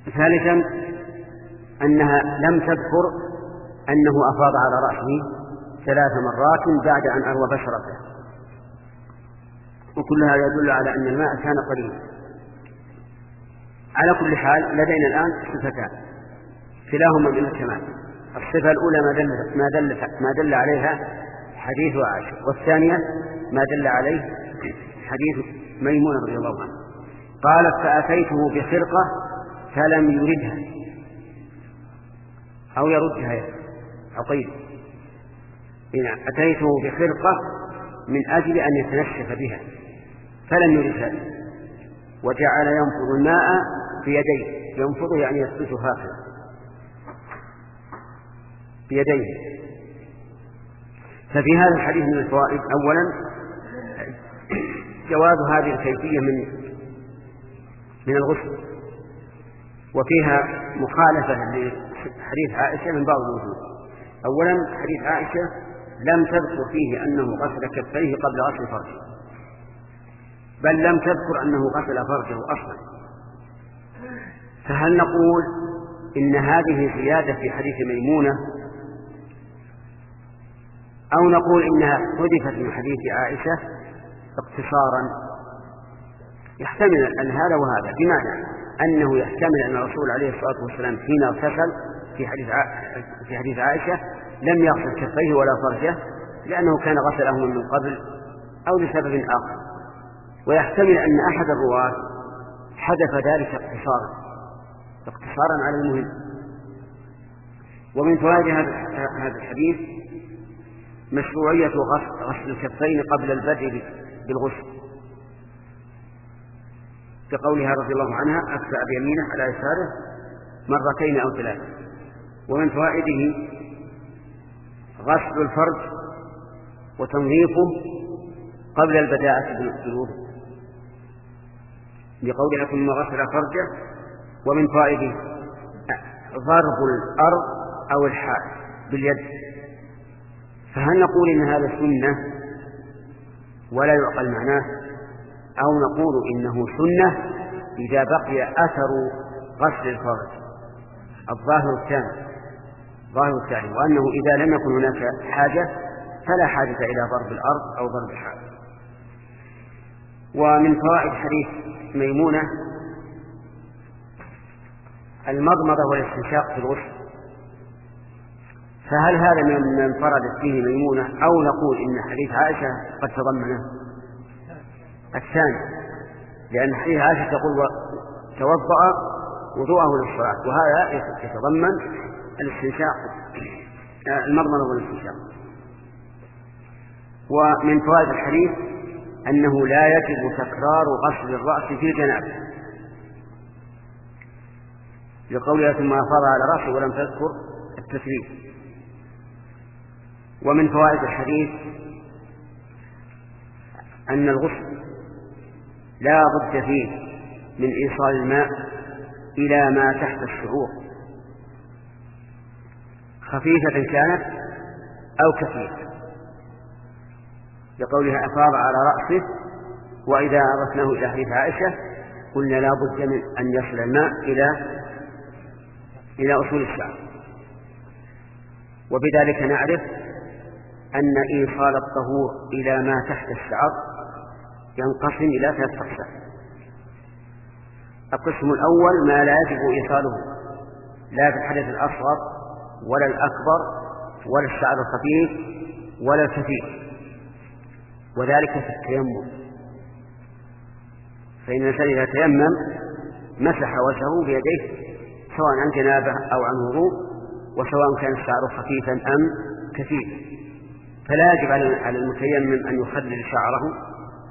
ثالثا أنها لم تذكر أنه أفاض على رأسه 3 مرات بعد أن أروى بشرته، وكل هذا يدل على أن الماء كان قليلا. على كل حال لدينا الآن صفتان كلاهما من الكمال. الصفة الأولى ما دل عليها حديث عائشة، والثانية ما دل عليه حديث ميمونة رضي الله عنها. قالت فأتيته بخرقة فلم يردها أو يردها عقيل. أتيته بخرقة من أجل أن يتنشف بها فلم يردها، وجعل ينفض الماء بيديه. ينفض يعني يسلسه هكذا بيديه. ففي هذا الحديث من الفوائد: أولا جواز هذه الكيفية من الغسل، وفيها مخالفة لحديث عائشة من بعض الوجوه. أولا حديث عائشة لم تذكر فيه أنه غسل كفيه قبل غسل فرجه، بل لم تذكر أنه غسل فرجه أصلا. فهل نقول إن هذه زيادة في حديث ميمونة، أو نقول إنها حذفت من حديث عائشة اقتصارا؟ يحتمل أن هذا وهذا، بمعنى أنه يحتمل أن الرسول عليه الصلاة والسلام حين اغتسل في حديث عائشة لم يغسل كفيه ولا فرجه لأنه كان غسلهما من قبل أو لسبب آخر، ويحتمل أن أحد الرواة حذف ذلك اقتصارا على المهم. ومن فوائد هذا الحديث مشروعية غسل الكفين قبل البدء بالغسل، كقولها رضي الله عنها: أكفأ بيمينه على يساره 2 أو 3. ومن فوائده غسل الفرج وتنظيفه قبل البداءة بالوضوء، لقولها: ثم غسل فرجه. ومن فوائده ضرب الأرض أو الحائط باليد. فهل نقول إن هذا سنة ولا يعقل معناه، أو نقول إنه سنة إذا بقي أثر غسل الفرج؟ الظاهر الثاني، وأنه إذا لم يكن هناك حاجة فلا حاجة إلى ضرب الأرض أو ضرب الحائط. ومن فوائد حديث ميمونة المضمضة والاستنشاق في الغسل. فهل هذا من انفردت فيه ميمونة، أو نقول إن حديث عائشة قد تضمنه؟ الثاني، لأن حديث عائشة تقول: توضأ وضوءه للصلاة، وهذا يتضمن الاستنشاق، المضمضة والاستنشاق. ومن فوائد الحديث أنه لا يجب تكرار غسل الرأس في الجنابة، لقولها: ثم أفاض على رأسه ولم تذكر التثليث. ومن فوائد الحديث أن الغسل لا بد فيه من إيصال الماء إلى ما تحت الشعور، خفيفة كانت أو كثيرة، لقولها: أفاض على رأسه. وإذا أضفناه إلى حديث عائشة قلنا لا بد من أن يصل الماء إلى أصول الشعر. وبذلك نعرف أن إيصال الطهور إلى ما تحت الشعر ينقسم إلى 3 أقسام. القسم الأول ما لا يجب إيصاله لا في الحدث الأصغر ولا الأكبر ولا الشعر الخفيف ولا الكثيف، وذلك في التيمم. فإن الإنسان إذا تيمم مسح وجهه بيديه سواء عن جنابه أو عن وضوء، وسواء كان الشعر خفيفا أم كثيفا، فلا يجب على المتيمم أن يخلل شعره،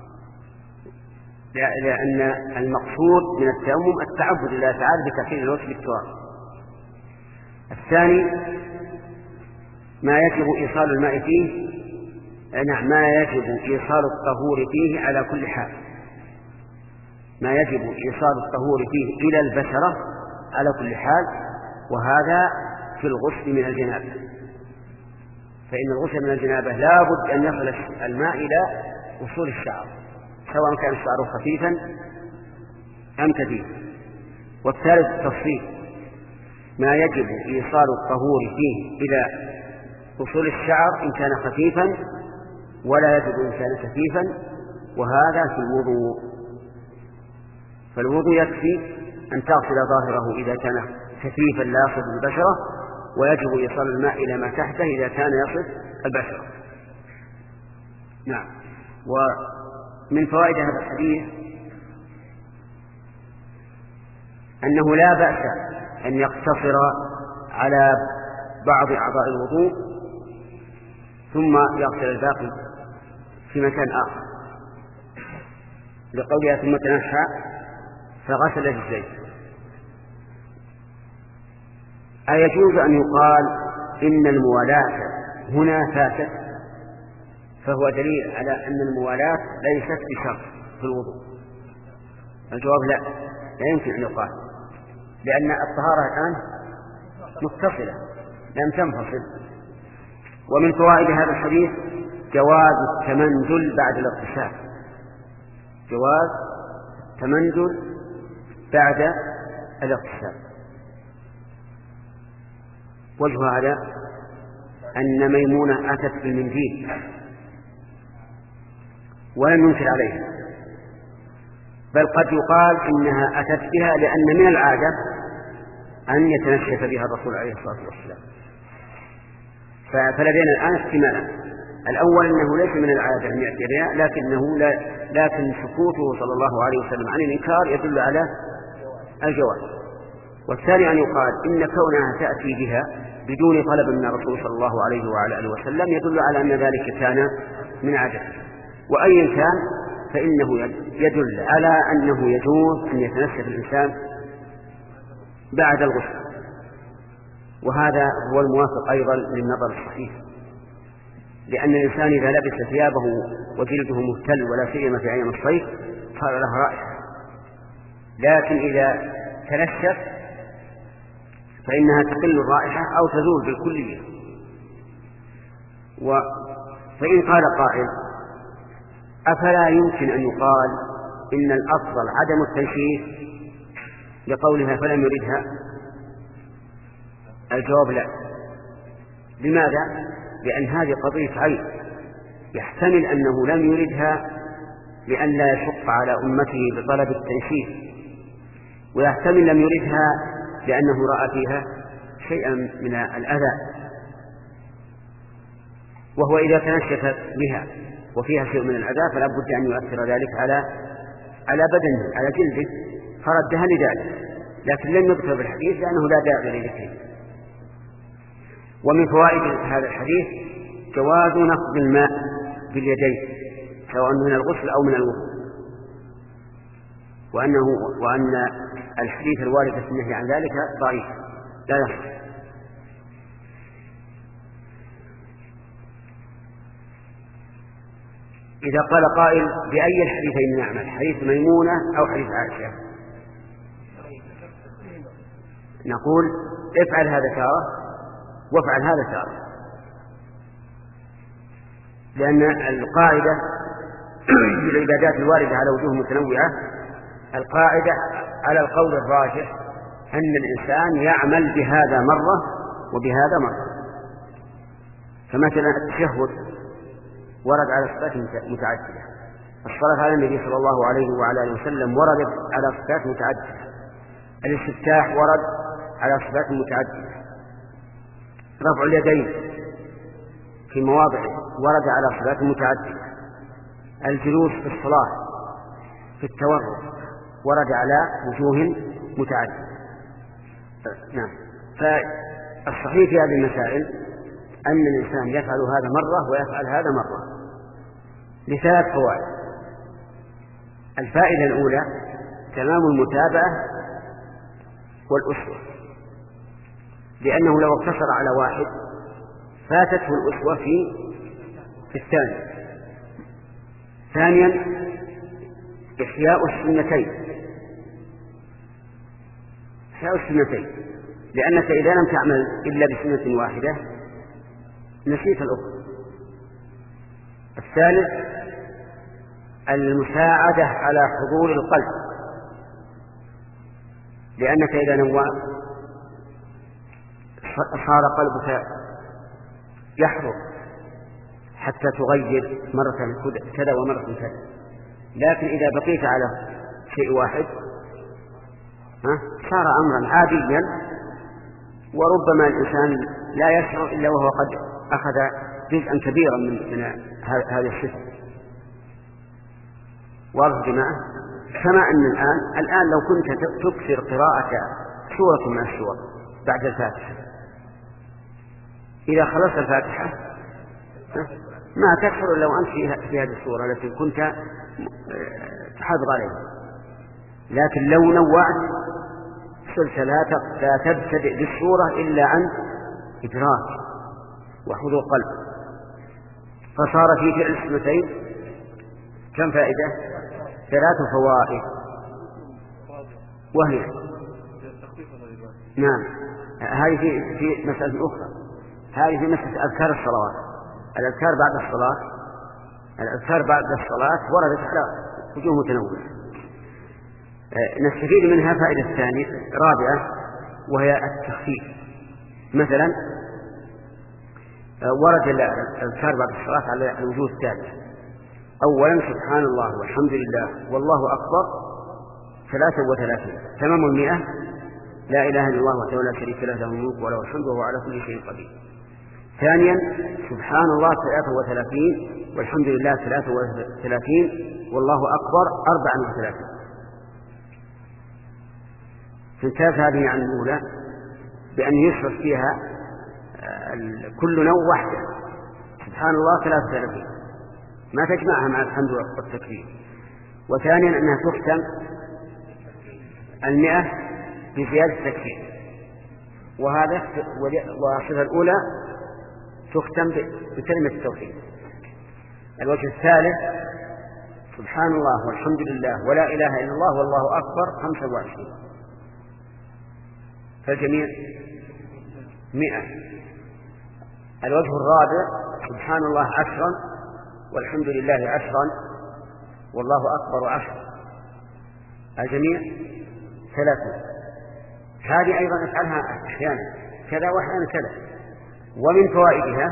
لأن المقصود من التيمم التعبد لله تعالى بتكفير الوجه بالتراب. الثاني ما يجب إيصال الماء فيه، ما يجب إيصال الطهور فيه على كل حال، ما يجب إيصال الطهور فيه إلى البشرة على كل حال، وهذا في الغسل من الجنابة. فإن الغسل من الجنابة لا بد أن يصل الماء إلى وصول الشعر، سواء كان الشعر خفيفا أم كثيفا. والثالث التفصيل ما يجب إيصال الطهور فيه إلى أصول الشعر إن كان خفيفا ولا يجب إن كان كثيفا، وهذا في الوضوء. فالوضوء يكفي أن تغسل ظاهره إذا كان كثيفا لا يصل البشرة، ويجب إيصال الماء إلى ما تحته إذا كان يصل البشرة. نعم. ومن فوائد هذا الحديث أنه لا بأس أن يقتصر على بعض أعضاء الوضوء ثم يغسل الباقي في مكان آخر، لقولها ثم تنحى فغسل الجزء. أيجوز أن يقال إن الموالاة هنا فاتت؟ فهو دليل على أن الموالاة ليست بشرط في الوضوء. الجواب لا يمكن أن يقال، لأن الطهارة الآن متصلة لم تنفصل. ومن فوائد هذا الحديث جواز التمنجل بعد الاغتسال، جواز التمنجل بعد الاغتسال. وجه هذا أن ميمونة أتت بالمنديل ولم ينكر عليها، بل قد يقال إنها أتت بها لأن من العادة أن يتنشف بها الرسول عليه الصلاة والسلام. فلدينا الآن احتمالا: الأول أنه ليس من العادة أن يأتي بها، لكن سكوته صلى الله عليه وسلم عن الإنكار يدل على الجواز. والثاني أن يقال إن كونها تأتي بها بدون طلب من الرسول صلى الله عليه وعلى آله وسلم يدل على أن ذلك كان من عادته. وأي كان فإنه يدل على أنه يجوز أن يتنشف الإنسان بعد الغسل، وهذا هو الموافق أيضا للنظر الصحيح، لأن الإنسان إذا لبس ثيابه وجلده مهتل ولا سيما في أيام الصيف صار له رائحة، لكن إذا تنشف فإنها تقل الرائحة أو تزول بالكلية. فإن قال قائل: أفلا يمكن أن يقال إن الأفضل عدم التنشيف لقولها فلم يردها؟ الجواب لا. لماذا؟ لأن هذه قضية عين، يحتمل أنه لم يردها لأن لا يشق على أمته بطلب التنشيف، ويحتمل لم يردها لأنه رأى فيها شيئا من الأذى، وهو إذا تنشف بها وفيها شيء من الأذى فلا بد أن يؤثر ذلك على بدنه على جلده، فردها لذلك، لكن لم يذكر بالحديث لأنه لا داعي لذكره. ومن فوائد هذا الحديث جواز نفض الماء باليدين سواء من الغسل أو من الوضوء، وأن الحديث الوارد في النهي عن ذلك ضعيف لا يصح. إذا قال قائل: بأي الحديثين نعمل، حديث ميمونة أو حديث عائشة؟ نقول: افعل هذا تارة وافعل هذا تارة، لأن القاعدة في العبادات الواردة على وجوه متنوعة، القاعدة على القول الراجح أن الإنسان يعمل بهذا مرة وبهذا مرة. فمثلا التشهد ورد على صفات متعددة، الصلاة على النبي صلى الله عليه وعلى آله وسلم وردت على صفات متعددة، الاستفتاح ورد على صفات متعددة، رفع اليدين في مواضع ورد على صفات متعددة، الجلوس في الصلاة في التورع ورد على وجوه متعددة. نعم. فالصحيح في هذه المسائل أن الإنسان يفعل هذا مرة ويفعل هذا مرة لثلاث فوائد. الفائدة الأولى تمام المتابعة والأسوة، لأنه لو اقتصر على واحد فاتته الأسوة في الثاني. ثانيا إحياء السنتين، لأنك إذا لم تعمل إلا بسنة واحدة نسيت الأخرى. الثالث المساعدة على حضور القلب، لأنك إذا نوعت صار قلبك يحرق حتى تغير مرة كذا ومرة كذا. لكن إذا بقيت على شيء واحد صار أمرا عاديا، وربما الإنسان لا يشعر إلا وهو قد أخذ جزءا كبيرا من هذه الصفة. واضح جماعة؟ كما أن الآن لو كنت تكثر قراءة سورة من السور بعد الفاتحة، إذا خلصت الفاتحة ما تكثر لو أنت في هذه السورة التي كنت تحافظ عليها. لكن لو نوعت صرت لا تبتدئ بالسورة إلا عن إدراك وحضور قلب، فصار في فعل السنتين كم فائدة؟ 3 فوائد، وهي نعم هذه في مسألة أخرى، هذه في مسألة أذكار الصلوات. الأذكار بعد الصلاة وردت على وجوه متنوعة. نستفيد منها فائدة ثانية رابعة، وهي التخفيف. مثلا ورد الأذكار بعد الصلاة على الوجوه التالي: أولا سبحان الله والحمد لله والله أكبر 33 تمام 100، لا إله إلا الله وحده لا شريك له له الملك وله الحمد وهو على كل شيء قدير. ثانيا سبحان الله 33 والحمد لله 33 والله أكبر 34. تمتاز هذه عن الأولى بأن يشرف فيها كل نوع وحده. سبحان الله 33 ما تجمعها مع الحمد والتكبير. وثانيا أنها تختم 100 بزيادة التكبير، والصفة الأولى تختم بكلمة التوحيد. الوجه الثالث سبحان الله والحمد لله ولا إله إلا الله والله أكبر 25، فالجميع 100. الوجه الرابع سبحان الله 10 والحمد لله 10 والله أكبر 10، الجميع 30. هذه أيضا نفعلها أحيانا كذا وأحيانا كذا. ومن فوائدها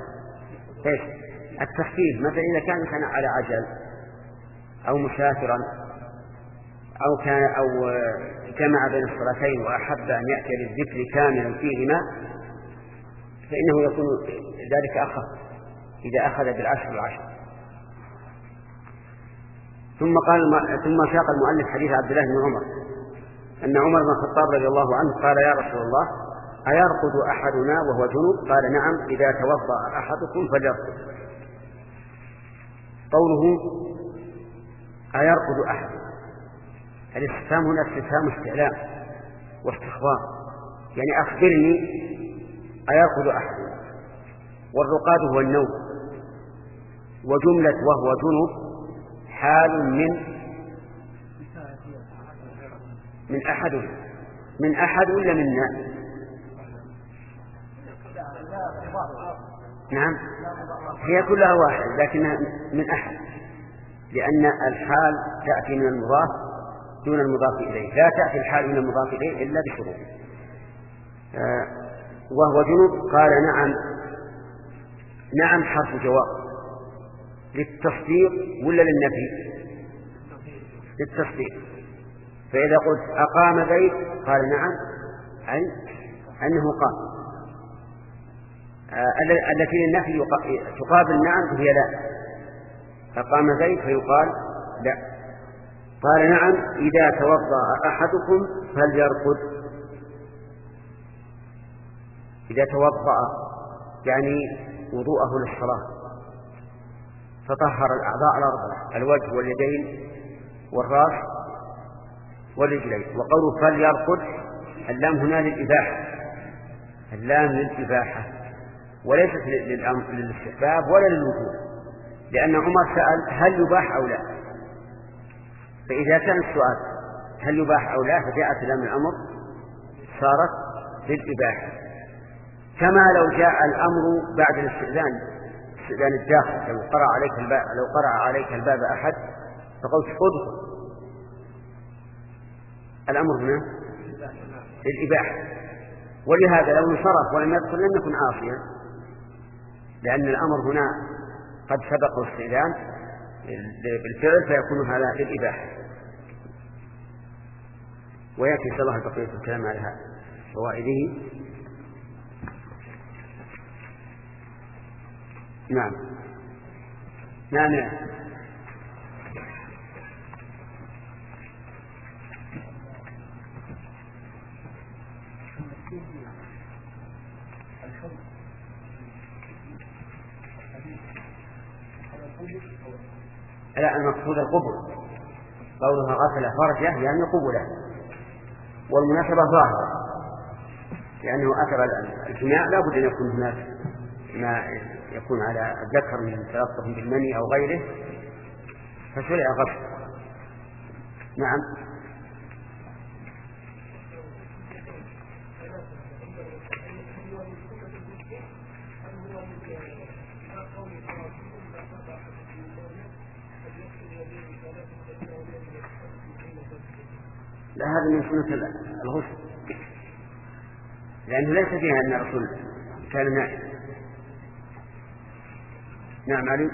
التخفيف. مثلا إذا كان على عجل أو مسافرا أو جمع بين الصلاتين وأحب أن يأتي بالذكر كاملا فيهما، فإنه يكون ذلك أخف إذا أخذ بالعشر. ثم ساق المؤلف حديث عبد الله بن عمر أن عمر بن الخطاب رضي الله عنه قال: يا رسول الله أيرقد أحدنا وهو جنوب؟ قال: نعم، إذا توضأ أحدكم فليرقد. قوله أيرقد أحد، الاستفهام هنا استفهام استعلام واستخبار، يعني أخبرني أيرقد أحد. والرقاد هو النوم، وجملة وهو جنوب حال من أحد ولا منا؟ نعم هي كلها واحد لكنها من أحد، لأن الحال تأتي من المضاف دون المضاف إليه، لا تأتي الحال من المضاف إليه إلا بشروط. وهو جنوب قال: نعم. نعم حرف جواب للتصديق ولا للنفي؟ للتصديق. فإذا قلت أقام زيد قال: نعم، أي أنه قام. التي للنفي تقابل نعم هي لا. أقام زيد فيقال لا. قال: نعم، إذا توضأ أحدكم فليرقد. إذا توضأ يعني وضوءه للصلاة، فطهر الأعضاء الأربعة: الوجه واليدين والرأس والرجلين. وقوله فليرقد اللام هنا للإباحة، اللام للإباحة وليست للاستحباب ولا للوجوب، لأن عمر سأل هل يباح أو لا، فإذا كان السؤال هل يباح أو لا فجاءت لام الأمر صارت للإباحة. كما لو جاء الأمر بعد الاستئذان الداخل، لو قرأ عليك الباب أحد فقلت ادخل، الأمر هنا للإباحة. ولهذا لو انصرف ولم يدخل لم يكن عاصيا، لأن الأمر هنا قد سبق الاستئذان بالفعل فيكون هذا للإباحة. ويأتي إن شاء الله بقية الكلام على فوائده. نعم نعم. لا، المقصود القبل، قولها غسل فرجه يعني قبله، والمناسبة ظاهرة لأنه أثر الجماع لا بد أن يكون هناك ما يكون على الذكر من تلطف بالمني أو غيره فشرع غسل. نعم. لا، هذا من سنة الغسل، لأنه ليس فيها أن الرسول كان نائم. نعم علي.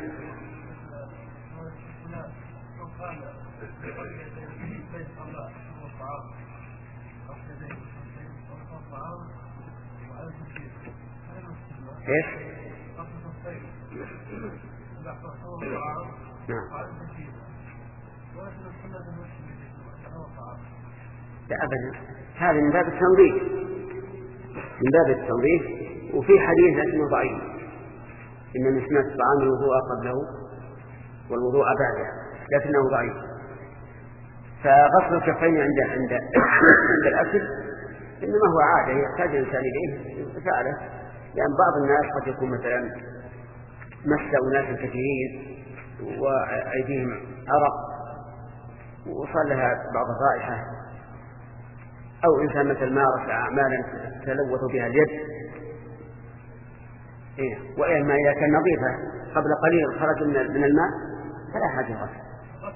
ايش؟ نعم. لا أبدا، هذا من باب التنظيف، من باب التنظيف. وفي حديث لكنه ضعيف، إن من سنة الطعام الوضوء قبله والوضوء بعده، لكنه ضعيف. فغسل الكفين عند الأكل إنما هو عادة يحتاج الإنسان إليه فعله، لأن بعض الناس قد يكون مثلا مس أناس كثيرين وأيديهم عرق وصل لها بعض الرائحة، أو إنسان مثل مارس أعمالا تلوث بها اليد، وإما إذا كان نظيفة قبل قليل خرج من الماء فلا حاجة غسل.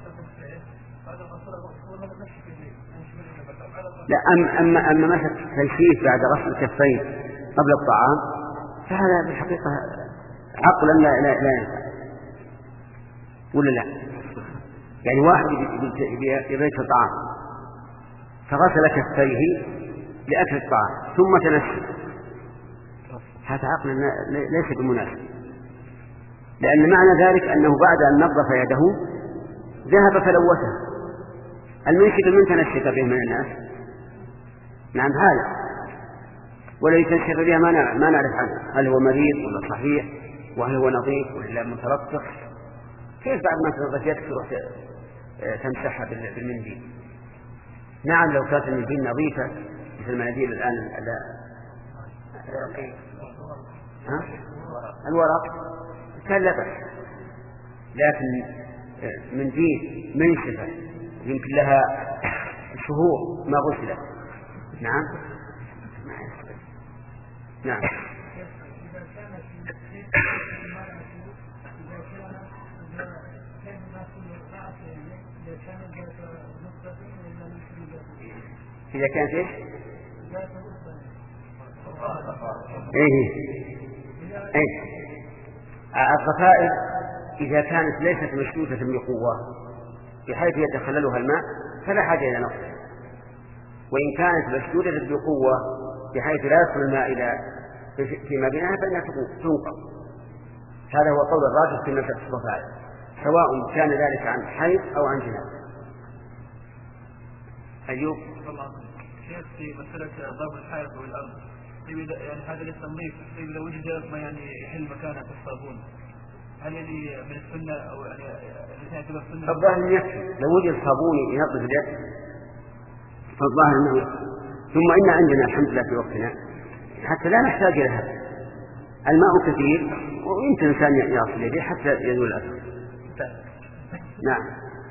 لا، أما مسح تنشيف بعد غسل الكفين قبل الطعام فهذا بالحقيقة عقلا لا ينفع، ولا لا؟ يعني واحد يبيت الطعام فغسل كفيه لأكل الطعام ثم تنشف، هذا عقلا ليس بمناسب، لأن معنى ذلك أنه بعد أن نظف يده ذهب فلوثها. المنشف من تنشف به من الناس؟ نعم هذا، ولو تنشف بها ما نعرف عنه هل هو مريض ولا صحيح، وهل هو نظيف ولا متلطخ. كيف بعد ما تنظف يدك تروح تمسحها بالمنديل؟ نعم لو كانت المنديل نظيفة مثل المناديل الآن الورق كان لا بأس، لكن منديل منشفة يمكن لها شهور ما غسلت. نعم نعم. إذا كانت إيش؟ الضفائر إذا كانت ليست مشدودة بقوة بحيث يتخللها الماء فلا حاجة إلى نقصها، وإن كانت مشدودة بقوة بحيث لا يدخل الماء إلى فيما بينها فإنها تنقض. هذا هو قول الراجح في مسألة الضفائر، سواء كان ذلك عن حيض أو عن جنابة. أيوب في مسألة ضرب الحائط والأرض، يعني هذا للتنظيف، إذا وجد ما يعني يحل مكانه في الصابون هل يعني من السنة أو يعني تعتبر سنة؟ الظاهر يكفي لو وجد صابون ينظف اليد فالظاهر أنه يكفي. ثم إن عندنا الحمد لله في وقتنا حتى لا نحتاج إلى هذا، الماء كثير ويمكن الإنسان يصل يده حتى يزول الأثر. نعم.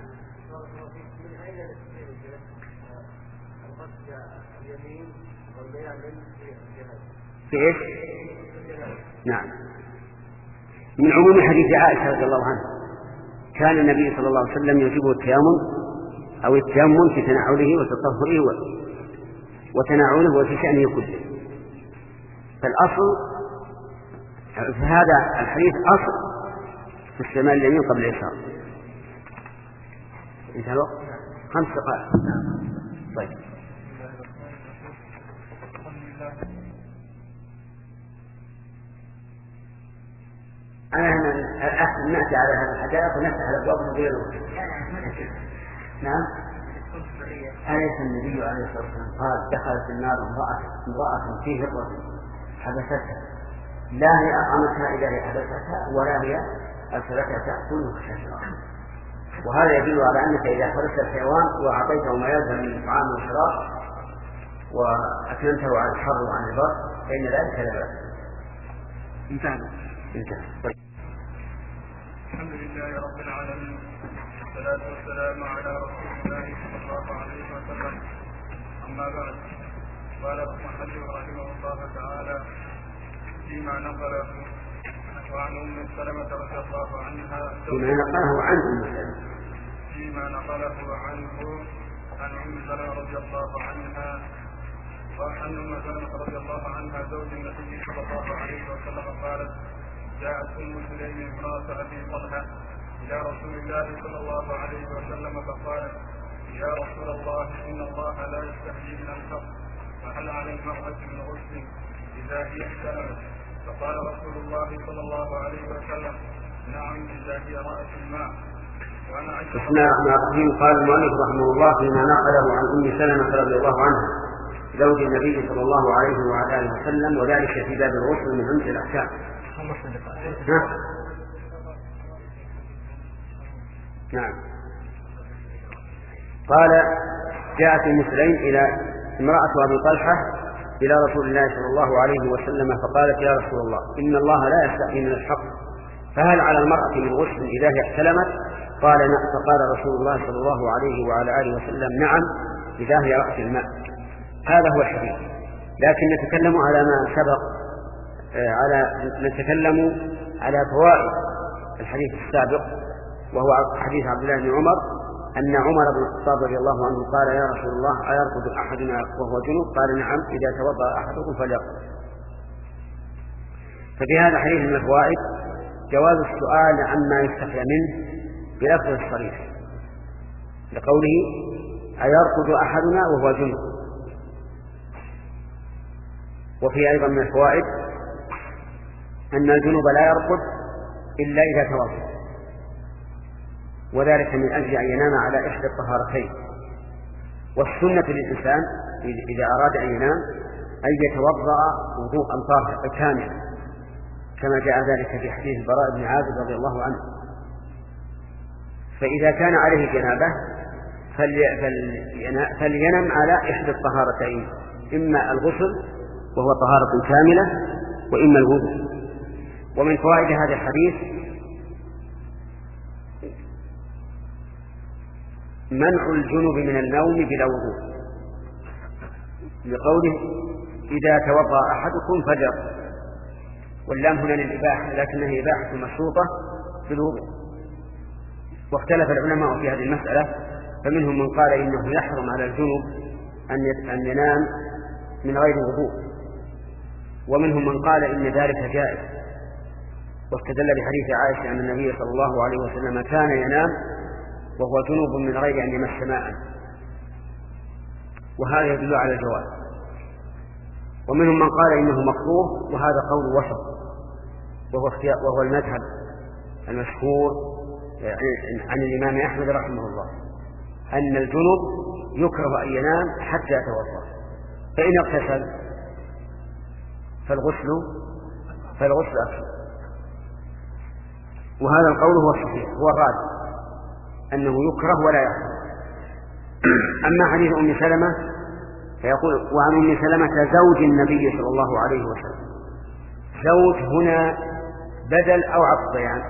في إيش؟ نعم. من عموم حديث عائشة رضي الله عنها كان النبي صلى الله عليه وسلم يجب التيمم أو التيمم في تنعله وتطهره وتناوله وفي شأنه كله. فالأصل في هذا الحديث أصل في استعمال اليمين قبل الإشارة. انتهى الوقت 5 دقائق. طيب أحسن نأتي على هذا الحدائق ونفتح الأبواب من غير نعم. أليس النبي عليه الصلاة والسلام قال دخلت النار امرأة في هرة حبستها لا هي أطعمتها إذا هي حبستها ولا هي أرسلتها تأكل خشاشها. وهذا يدل على أنك إذا حبست الحيوان وأعطيته ما يلزم من طعام وشراب وأكلمته عن الحر وعن البرد فإن ذلك لا بأس. انتهى. طيب. الحمد لله رب العالمين والصلاة والسلام على رسول الله صلى الله عليه وسلم. أما بعد، قال المحدث رحمه الله تعالى فيما نقله وعن أم سلمة رضي الله عنها فيما نقله عن أم سلمة فيما نقله عنه عن أم سلمة رضي الله عنها وعن أم سلمة رضي الله عنها زوج النبي صلى الله عليه وسلم قالت جاءت أم سليم امرأة أبي طلحة إلى رسول الله صلى الله عليه وسلم فقالت يا رسول الله إن الله لا يستحيي من الحق فهل على المرأة من غسل إذا هي احتلمت؟ فقال رسول الله صلى الله عليه وسلم نعم إذا هي رأت الماء. بسم الله الرحمن الرحيم. قال المؤلف رحمه الله فيما نقله عن أم سلمة رضي الله عنها زوج النبي صلى الله عليه وعلى آله وسلم وذلك في باب الغسل من عمد الأحكام. نعم. قال جاءت أم سليم إلى امرأة أبي طلحة إلى رسول الله صلى الله عليه وسلم فقالت يا رسول الله إن الله لا يستحيي من الحق فهل على المرأة من غسل إذا هي احتلمت؟ قال نعم. فقال رسول الله صلى الله عليه وعلى آله وسلم نعم إذا هي رأت الماء. هذا هو الحديث. لكن نتكلم على ما سبق نتكلم على فوائد الحديث السابق وهو حديث عبد الله بن عمر أن عمر بن الخطاب رضي الله عنه قال يا رسول الله أيرقد أحدنا وهو جنوب؟ قال نعم إذا توضأ أحدكم فليرقد. ففي هذا الحديث من الفوائد جواز السؤال عما يستحيى منه بلفظ الصريح لقوله أيرقد أحدنا وهو جنوب. وفي أيضا من الفوائد أن الجنوب لا يرقد إلا إذا توضأ وذلك من أجل أن ينام على إحدى الطهارتين. والسنة للإنسان إذا أراد أن ينام أن يتوضأ وضوءا طاهرا كاملا كما جاء ذلك في حديث البراء بن عازب رضي الله عنه. فإذا كان عليه جنابة فلينم على إحدى الطهارتين إما الغسل وهو طهارة كاملة وإما الوضوء. ومن فوائد هذا الحديث منع الجنب من النوم بلا وضوء لقوله إذا توضأ أحدكم فليرقد. واللام هنا للإباحة لكنها إباحة مشروطة في الوضوء. واختلف العلماء في هذه المسألة فمنهم من قال إنه يحرم على الجنب أن ينام من غير وضوء ومنهم من قال إن ذلك جائز واستدل بحديث عائشة أن النبي صلى الله عليه وسلم كان ينام وهو جنوب من غير أن يمس ماء وهذا يدل على الجواز. ومنهم من قال إنه مكروه وهذا قول وسط وهو المذهب المشهور عن الإمام أحمد رحمه الله أن الجنوب يكره أن ينام حتى يتوضأ فإن اغتسل فالغسل أكثر. وهذا القول هو الصحيح هو الراجح أنه يكره ولا يحرم. أما حديث أم سلمة فيقول وعن أم سلمة زوج النبي صلى الله عليه وسلم. زوج هنا بدل أو عطف بيان؟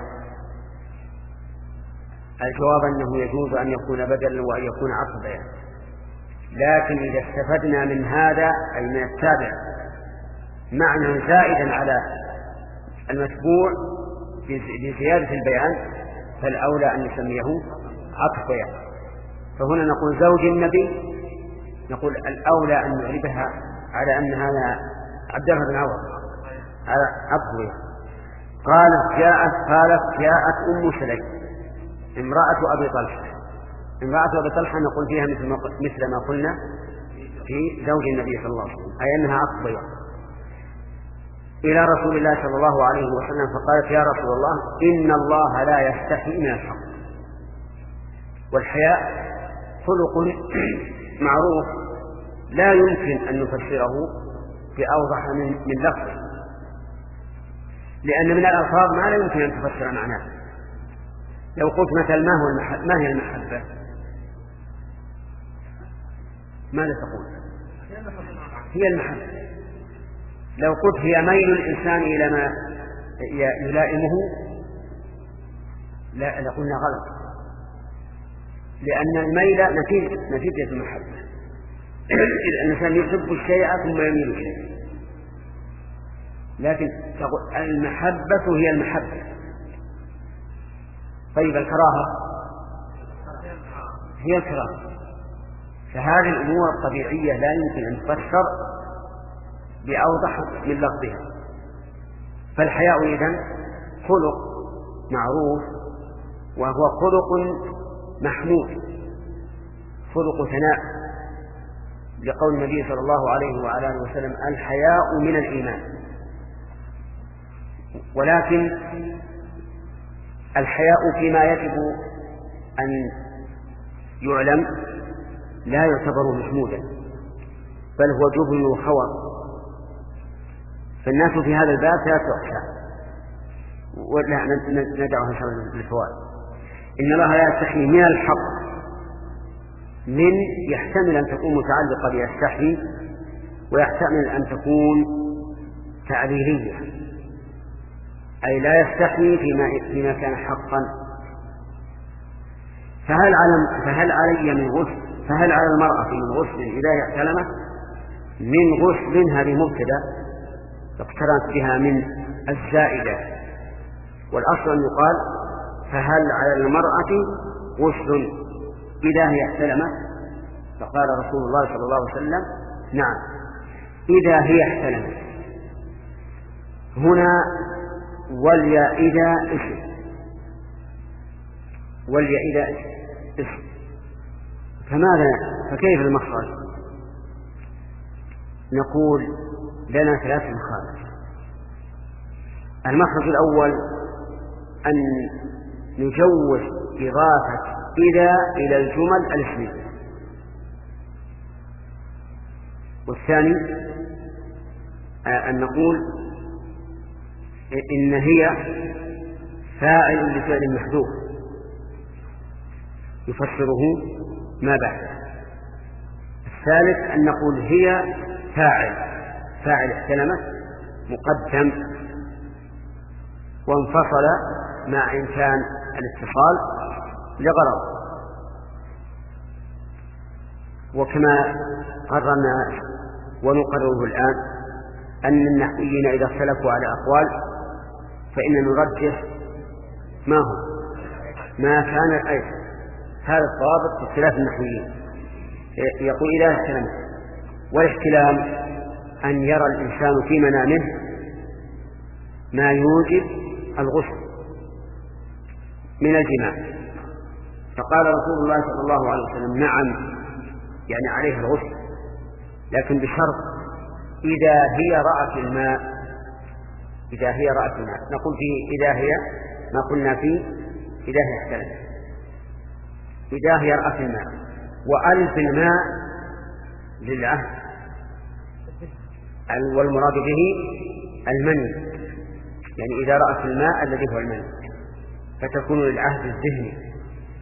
الجواب أنه يجوز أن يكون بدل وأن يكون عطف بيان. لكن إذا استفدنا من هذا أي من التابع معنى زائدا على المتبوع بزيادة البيان فالأولى أن نسميه عطف بيان. فهنا نقول زوج النبي نقول الأولى أن نعربها على أن هذا عبد الله بن عوض على أقوية. قالت جاءت أم سليم امرأة أبي طلحة. امرأة أبي طلحة نقول فيها مثل ما قلنا في زوج النبي صلى الله عليه وسلم، أي أنها أقوية، إلى رسول الله صلى الله عليه وسلم فقالت: يا رسول الله، إن الله لا يستحي من الحق، والحياء خلق معروف لا يمكن أن نفسره بأوضح من لفظه، لأن من الألفاظ ما لا يمكن أن تفسر معناه. لو قلت مثل ما هي المحبة، ماذا تقول؟ هي المحبة. لو قلت هي ميل الإنسان إلى ما يلائمه لا لقلنا غلط، لأن الميل نتيجة المحبة. الإنسان يحب الشيء ثم يميل إليه، لكن المحبة هي المحبة. طيب الكراهة هي الكراهة. فهذه الأمور الطبيعية لا يمكن أن تفسر بأوضح من لفظها. فالحياء إذن خلق معروف، وهو خلق محمود، خلق ثناء، لقول النبي صلى الله عليه وعلى آله وسلم: الحياء من الإيمان. ولكن الحياء فيما يجب أن يعلم لا يعتبر محمودا، بل هو جبن وخور. فالناس في هذا الباب ثلاثة أقسام، ولا ندعوها إن شاء الله للفوائد. إن الله لا يستحي من الحق، من يحتمل أن تكون متعلقة بيستحي، ويحتمل أن تكون تعليلية، أي لا يستحي فيما كان حقا. فهل على المرأة من غسل إذا احتلمت؟ من غسل هذه مبتدأ اقترنت بها من الزائدة، والأصل أن يقال: فهل على المرأة غسل إذا هي احتلمت؟ فقال رسول الله صلى الله عليه وسلم: نعم، إذا هي احتلمت. هنا واليا إذا اسم، واليا إذا اسم، فكيف المخرج؟ نقول لنا ثلاث مخارج. المخرج الأول أن نجوز إضافة إذا إلى الجمل الاسمية، والثاني أن نقول إن هي فاعل لفعل محذوف يفسره ما بعد. الثالث أن نقول هي فاعل احتلمت مقدم وانفصل مع إمكان الاتصال لغرض. وكما قررنا ونقرره الآن أن النحويين إذا اختلفوا على أقوال فإن نرجح ما كان الأيسر. هذا الضابط في اختلاف النحويين. يقول إذا احتلم، والاحتلام أن يرى الإنسان في منامه ما يوجب الغسل من الجماع، فقال رسول الله صلى الله عليه وسلم: نعم، يعني عليه الغسل، لكن بشرط إذا هي رأت الماء. نقول فيه إذا هي، ما قلنا فيه إذا هي احتلمت. إذا هي رأت الماء، وألف الماء للعهد، والمراد به المني، يعني إذا رأت الماء الذي هو المني فتكون للعهد الذهني.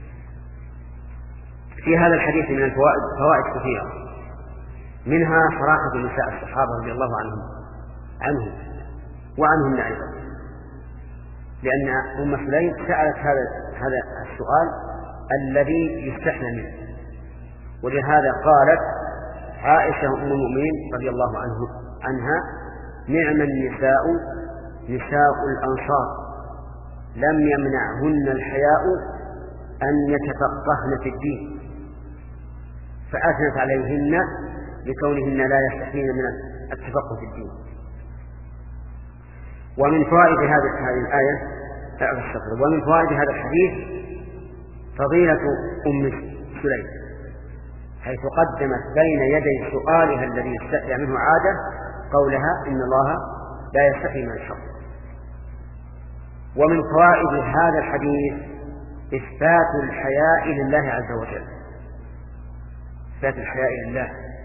في هذا الحديث من الفوائد فوائد كثيرة، منها صراحة نساء الصحابة رضي الله عنهم وعنهم أيضا، لأن أم سليم سألت هذا السؤال الذي يستحنى منه، ولهذا قالت عائشة أم المؤمنين رضي الله عنها: نعم النساء نساء الأنصار لم يمنعهن الحياء أن يتفقهن في الدين. فأثنت عليهن لكونهن لا يستحيين من التفقه في الدين. ومن فوائد هذه الآية ومن فوائد هذا الحديث فضيلة أم سليم، حيث قدمت بين يدي سؤالها الذي يستحي منه عادة قولها إن الله لا يستحي من الحق. ومن فوائد هذا الحديث إثبات الحياء لله عز وجل، إثبات الحياء لله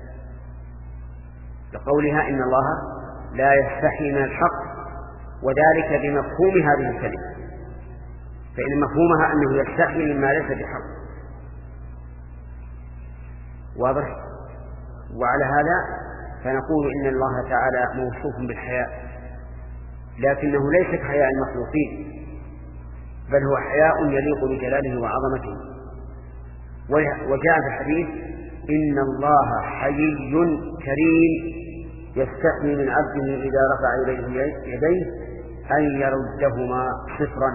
لقولها إن الله لا يستحي من الحق، وذلك بمفهوم هذه الكلمة، فإن مفهومها أنه يستحي مما ليس بحق. واضح؟ وعلى هذا فنقول إن الله تعالى موصوف بالحياء، لكنه ليس كحياء المخلوقين، بل هو حياء يليق بجلاله وعظمته. وجاء في الحديث إن الله حيي كريم يستحي من عبده إذا رفع إليه يديه أن يردهما صفرا.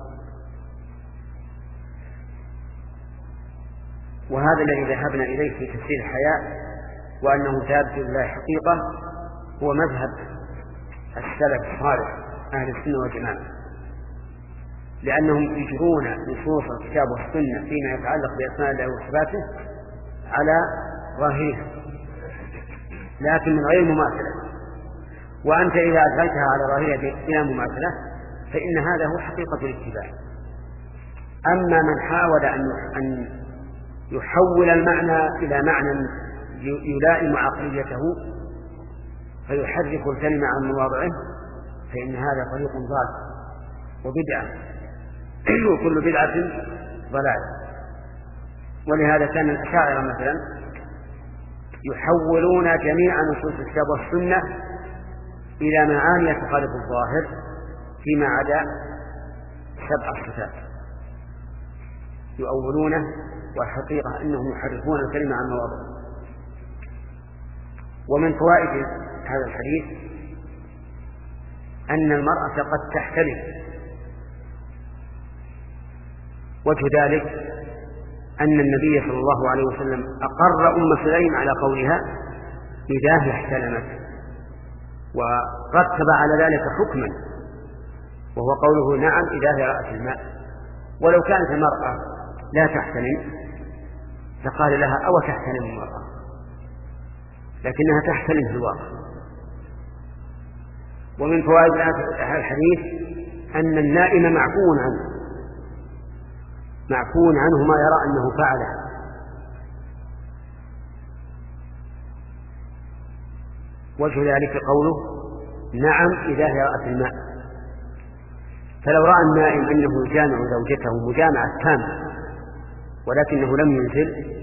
وهذا الذي ذهبنا إليه في تفسير الحياء وأنه ثابت لله حقيقة هو مذهب السلف الصالح أهل السنة والجماعة، لأنهم يجرون نصوص الكتاب والسنة فيما يتعلق بأسماء الله وصفاته على ظاهرها لكن من غير مماثلة. وأنت إذا أدخلتها على ظاهرها بلا مماثلة فإن هذا هو حقيقة الاتباع. أما من حاول أن يحول المعنى إلى معنى يلائم عقليته فيحرك الكلمة عن مواضعه فإن هذا طريق ضال وبدعة وكل بدعة ضلالة. ولهذا كان الأشاعرة مثلا يحولون جميع نصوص الكتاب والسنة إلى معاني تخالف الظاهر فيما عدا 7 صفات يؤولونه، والحقيقة أنهم يحرفون الكلمة عن مواضعه. ومن فوائد هذا الحديث أن المرأة قد تحتلم. وجه ذلك أن النبي صلى الله عليه وسلم أقر أم سليم على قولها إذا هي احتلمت، ورتب على ذلك حكما وهو قوله نعم إذا هي رأت الماء. ولو كانت المرأة لا تحتلم فقال لها أو تحتلم المرأة، لكنها تحتلم في الواقع. ومن فوائد هذا الحديث أن النائم معفو عنه ما يرى أنه فعله. وجه ذلك قوله نعم إذا هي رأت الماء. فلو رأى النائم أنه يجامع زوجته مجامعة تامة ولكنه لم ينزل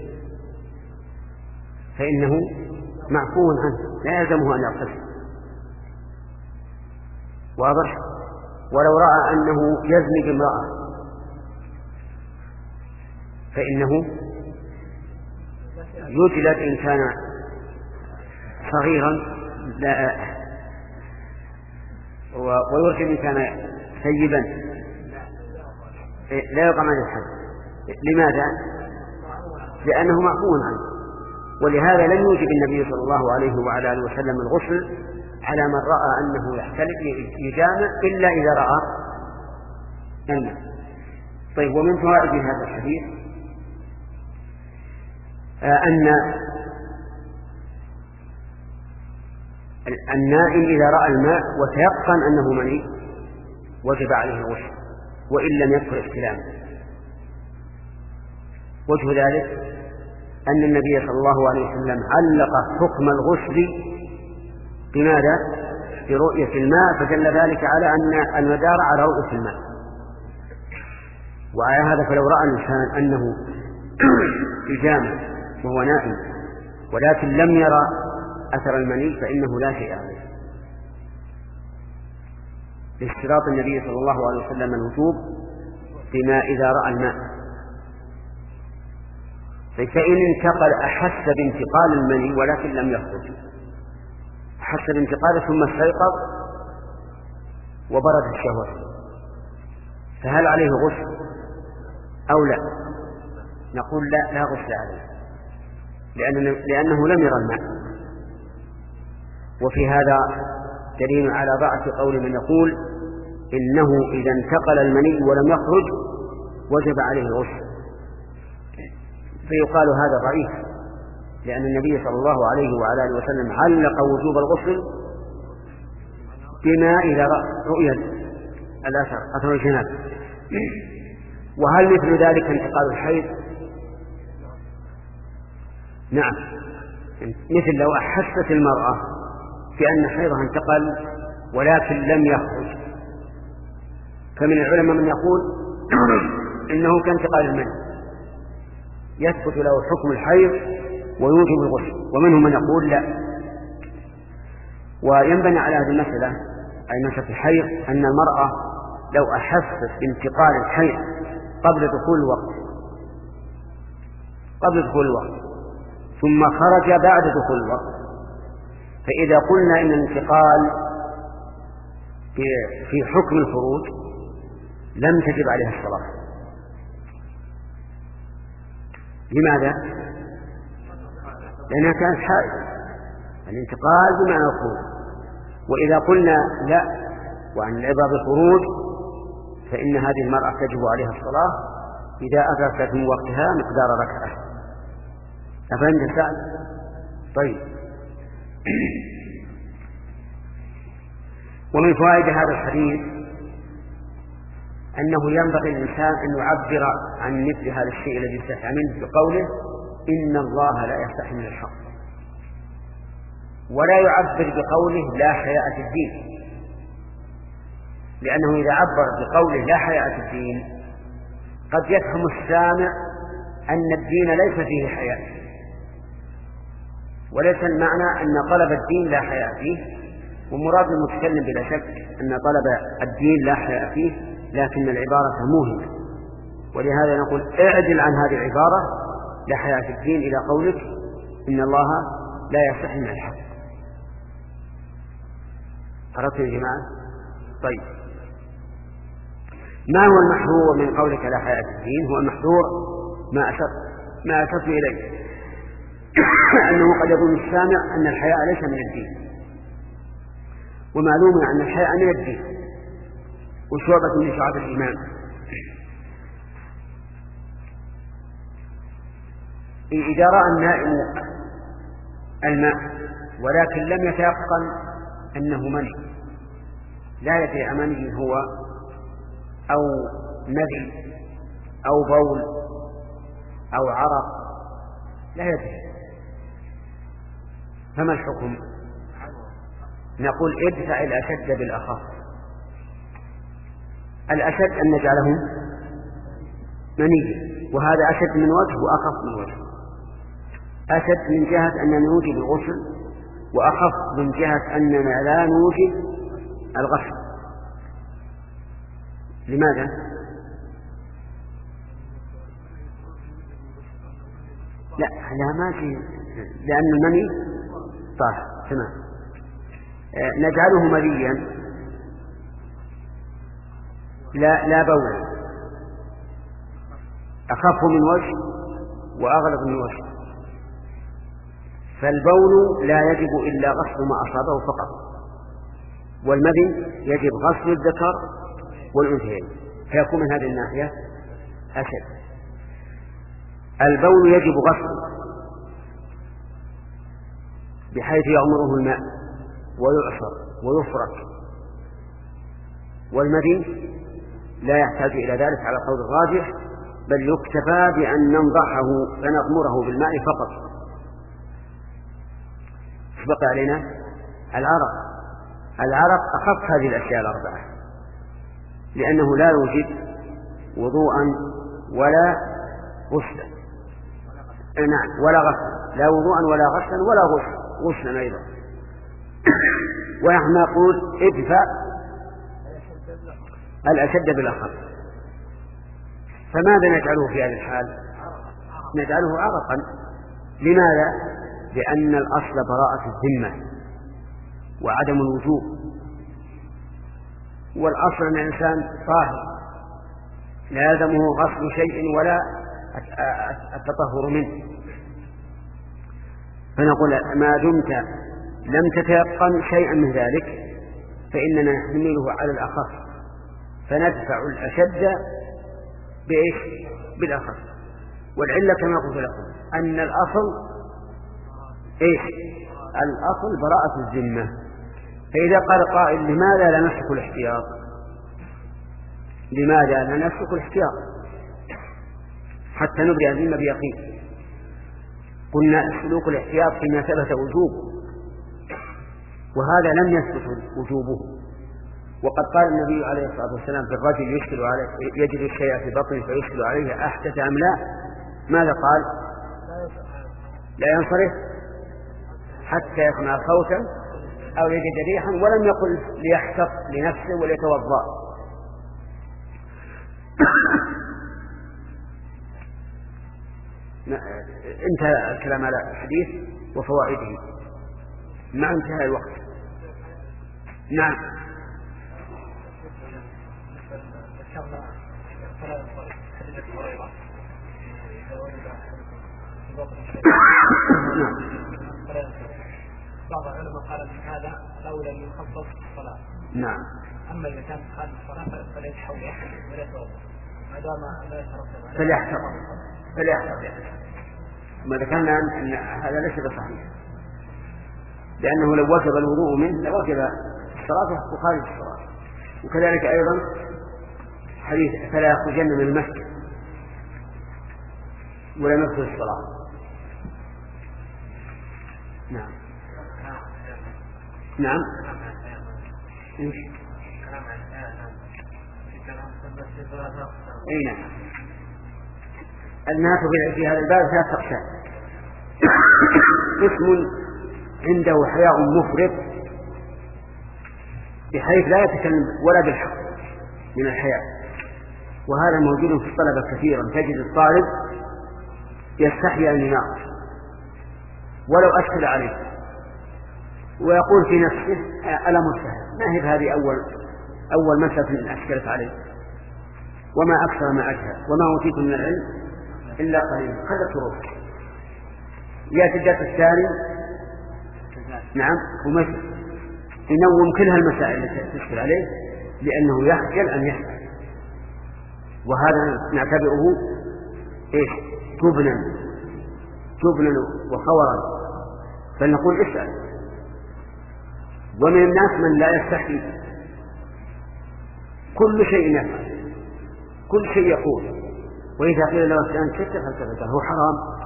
فإنه معفو عنه لا يلزمه أن يغتسل. واضح؟ ولو رأى أنه يزني بامرأة فإنه يجلد إن كان صغيرا ويرجم إن كان سيبا لا يقام عليه الحد. لماذا؟ لأنه معفو عنه. ولهذا لم يوجب النبي صلى الله عليه وعلى آله وسلم الغسل على من رأى أنه يحتلف يجامع إلا إذا رأى الماء. طيب، ومن فوائد هذا الحديث أن النائم إذا رأى الماء وتيقن أنه مني وجب عليه الغسل وإن لم يذكر احتلامه. وجه ذلك أن النبي صلى الله عليه وسلم علق حكم الغسل بماذا؟ برؤية الماء، فدل ذلك على أن المدار على رؤية الماء. وعلى هذا فلو رأى الإنسان أنه يجامع وهو نائم ولكن لم يرى أثر المني فإنه لا شيء عليه، لاشتراط النبي صلى الله عليه وسلم الوجوب بما إذا رأى الماء. فإن انتقل أحس بانتقال المني ولكن لم يخرج، أحس بانتقاله ثم استيقظ وبرد الشهوة، فهل عليه غسل أو لا؟ نقول لا غسل عليه، لأنه لم يرى الماء. وفي هذا دليل على ضعف قول من يقول إنه إذا انتقل المني ولم يخرج وجب عليه الغسل، فيقال هذا ضعيف، لأن النبي صلى الله عليه وعلى آله وسلم علق وجوب الغسل بما إذا رؤي الأثر أثر الجناب. وهل مثل ذلك انتقال الحيض؟ نعم، مثل لو أحست المرأة بأن حيضها انتقل ولكن لم يخرج، فمن العلماء من يقول إنه كانتقال المني يثبت له حكم الحيض ويوجب الغسل، ومنهم من يقول لا. وينبني على هذه المسألة أي مسألة الحيض أن المرأة لو أحست بانتقال الحيض قبل دخول الوقت ثم خرج بعد دخول الوقت، فإذا قلنا إن الانتقال في حكم الخروج لم تجب عليها الصلاة. لماذا؟ لأنها كانت حائضة، الانتقال بمعنى الخروج. وإذا قلنا لا وعن العبرة بالخروج فإن هذه المرأة تجب عليها الصلاة إذا أدركت من وقتها مقدار ركعة. أفهمت السؤال؟ طيب. ومن فوائد هذا الحديث أنه ينبغي للإنسان أن يعبر عن مثل هذا الشيء الذي يستحي منه بقوله إن الله لا يستحي من الحق، ولا يعبر بقوله لا حياء في الدين، لأنه إذا عبر بقوله لا حياء في الدين قد يفهم السامع أن الدين ليس فيه حياء، وليس المعنى أن طلب الدين لا حياء فيه، ومراد المتكلم بلا شك أن طلب الدين لا حياء فيه، لكن العبارة موهمة، ولهذا نقول اعدل عن هذه العبارة لا حياء في الدين إلى قولك إن الله لا يستحي من الحق. عرفت يا جماعة؟ طيب، ما هو المحذور من قولك لا حياء في الدين؟ هو المحذور ما أشرت إليه أنه قد يظن السامع أن الحياء ليس من الدين، ومعلوم أن الحياء من الدين وشعبة من شعب الإيمان. إذا رأى النائم الماء ولكن لم يتيقن أنه مني، لا يدري أمني هو أو مذي أو بول أو عرق، لا يدري، فما الحكم؟ نقول ادفع الأشد بالأخف. الأشد أن نجعله مني، وهذا أشد من وجه وأخف من وجه. أشد من جهة أننا نوجب الغسل، وأخف من جهة أننا لا نوجب الغسل. لماذا؟ لا ما في، لأن المني طاهر. تمام. نجعله منيا لا بولا، أخف من وجه وأغلب من وجه. فالبول لا يجب إلا غسل ما أصابه فقط، والمذي يجب غسل الذكر والأنثيين، فيكون من هذه الناحية أشد. البول يجب غسله بحيث يغمره الماء ويعصر ويفرك، والمذي لا يحتاج إلى ذلك على قول الراجح، بل يكتفى بأن ننضحه فنغمره بالماء فقط. بقي علينا العرق أخف هذه الأشياء الأربعة، لأنه لا يوجد وضوءا ولا غسلا. نعم، ولا غسلا، لا وضوءا ولا غسلا ولا غسلا أيضا. ونحن نقول ادفع الأشد بالأخف. فماذا نجعله في هذه الحال؟ نجعله عرقا. لماذا؟ لأن الأصل براءة الذمة وعدم الوجوب، والأصل أن الإنسان طاهر لا يلزمه غسل شيء ولا التطهر منه. فنقول ما دمت لم تتيقن شيئا من ذلك فإننا نحمله على الأخف، فندفع الأشد بإيش؟ بالأخف. والعلة كما قلت لكم أن الأصل إيش؟ الأصل براءة الذمة. فإذا قال قائل لماذا لا نسلك الاحتياط؟ لماذا لا نسلك الاحتياط حتى نبرئ الذمة بيقين؟ قلنا سلوك الاحتياط فيما ثبت وجوبه، وهذا لم يثبت وجوبه. وقد قال النبي عليه الصلاة والسلام في الرجل يجد الشيء في بطنه فيشكل عليه أحدث أم لا؟ ماذا قال؟ لا ينصرف حتى يسمع صوتا أو يجد ريحا، ولم يقل ليحتط لنفسه وليتوضأ. انتهى الكلام على الحديث وفوائده مع انتهاء الوقت. نعم. بعض العلماء قال من هذا لولا يخصص الصلاة. نعم. أما إذا كانت خارج الصلاة فليتحول ولا يتوضأ ما دام لا يترتب فليحتفظ. ما ذكرنا أن هذا ليس بصحيح، لأنه لو وجب الوضوء منه لوجب الصلاة وخارج الصلاة. وكذلك أيضا حديث فلا يخرجن من المسجد ولا يدخل الصلاة. نعم. نعم. ايش؟ اي نعم. الناس في هذا الباب ثلاث أقسام. قسم عنده حياء مفرط بحيث لا يتكلم ولا بالحق من الحياء، وهذا موجود في الطلبة كثيرا. تجد الطالب يستحي أن يناقش ولو أشكل عليه ويقول في نفسه ألم سهل، ما هي هذه أول مسألة أشكلت عليه، وما أكثر ما أجهل، وما أوتيت من العلم إلا قليلا، خذت روح. يأتي الدرس الثاني نعم ومثل ينوم كل هالمسائل التي تشكل عليه لأنه يخجل أن يسأل، وهذا نعتبره إيش؟ جبنا وخورا، فلنقول اسأل. ومن الناس من لا يستحي، كل شيء يفعل، كل شيء يقول، وإذا قيل له الآن كيف فلسفته هو حرام.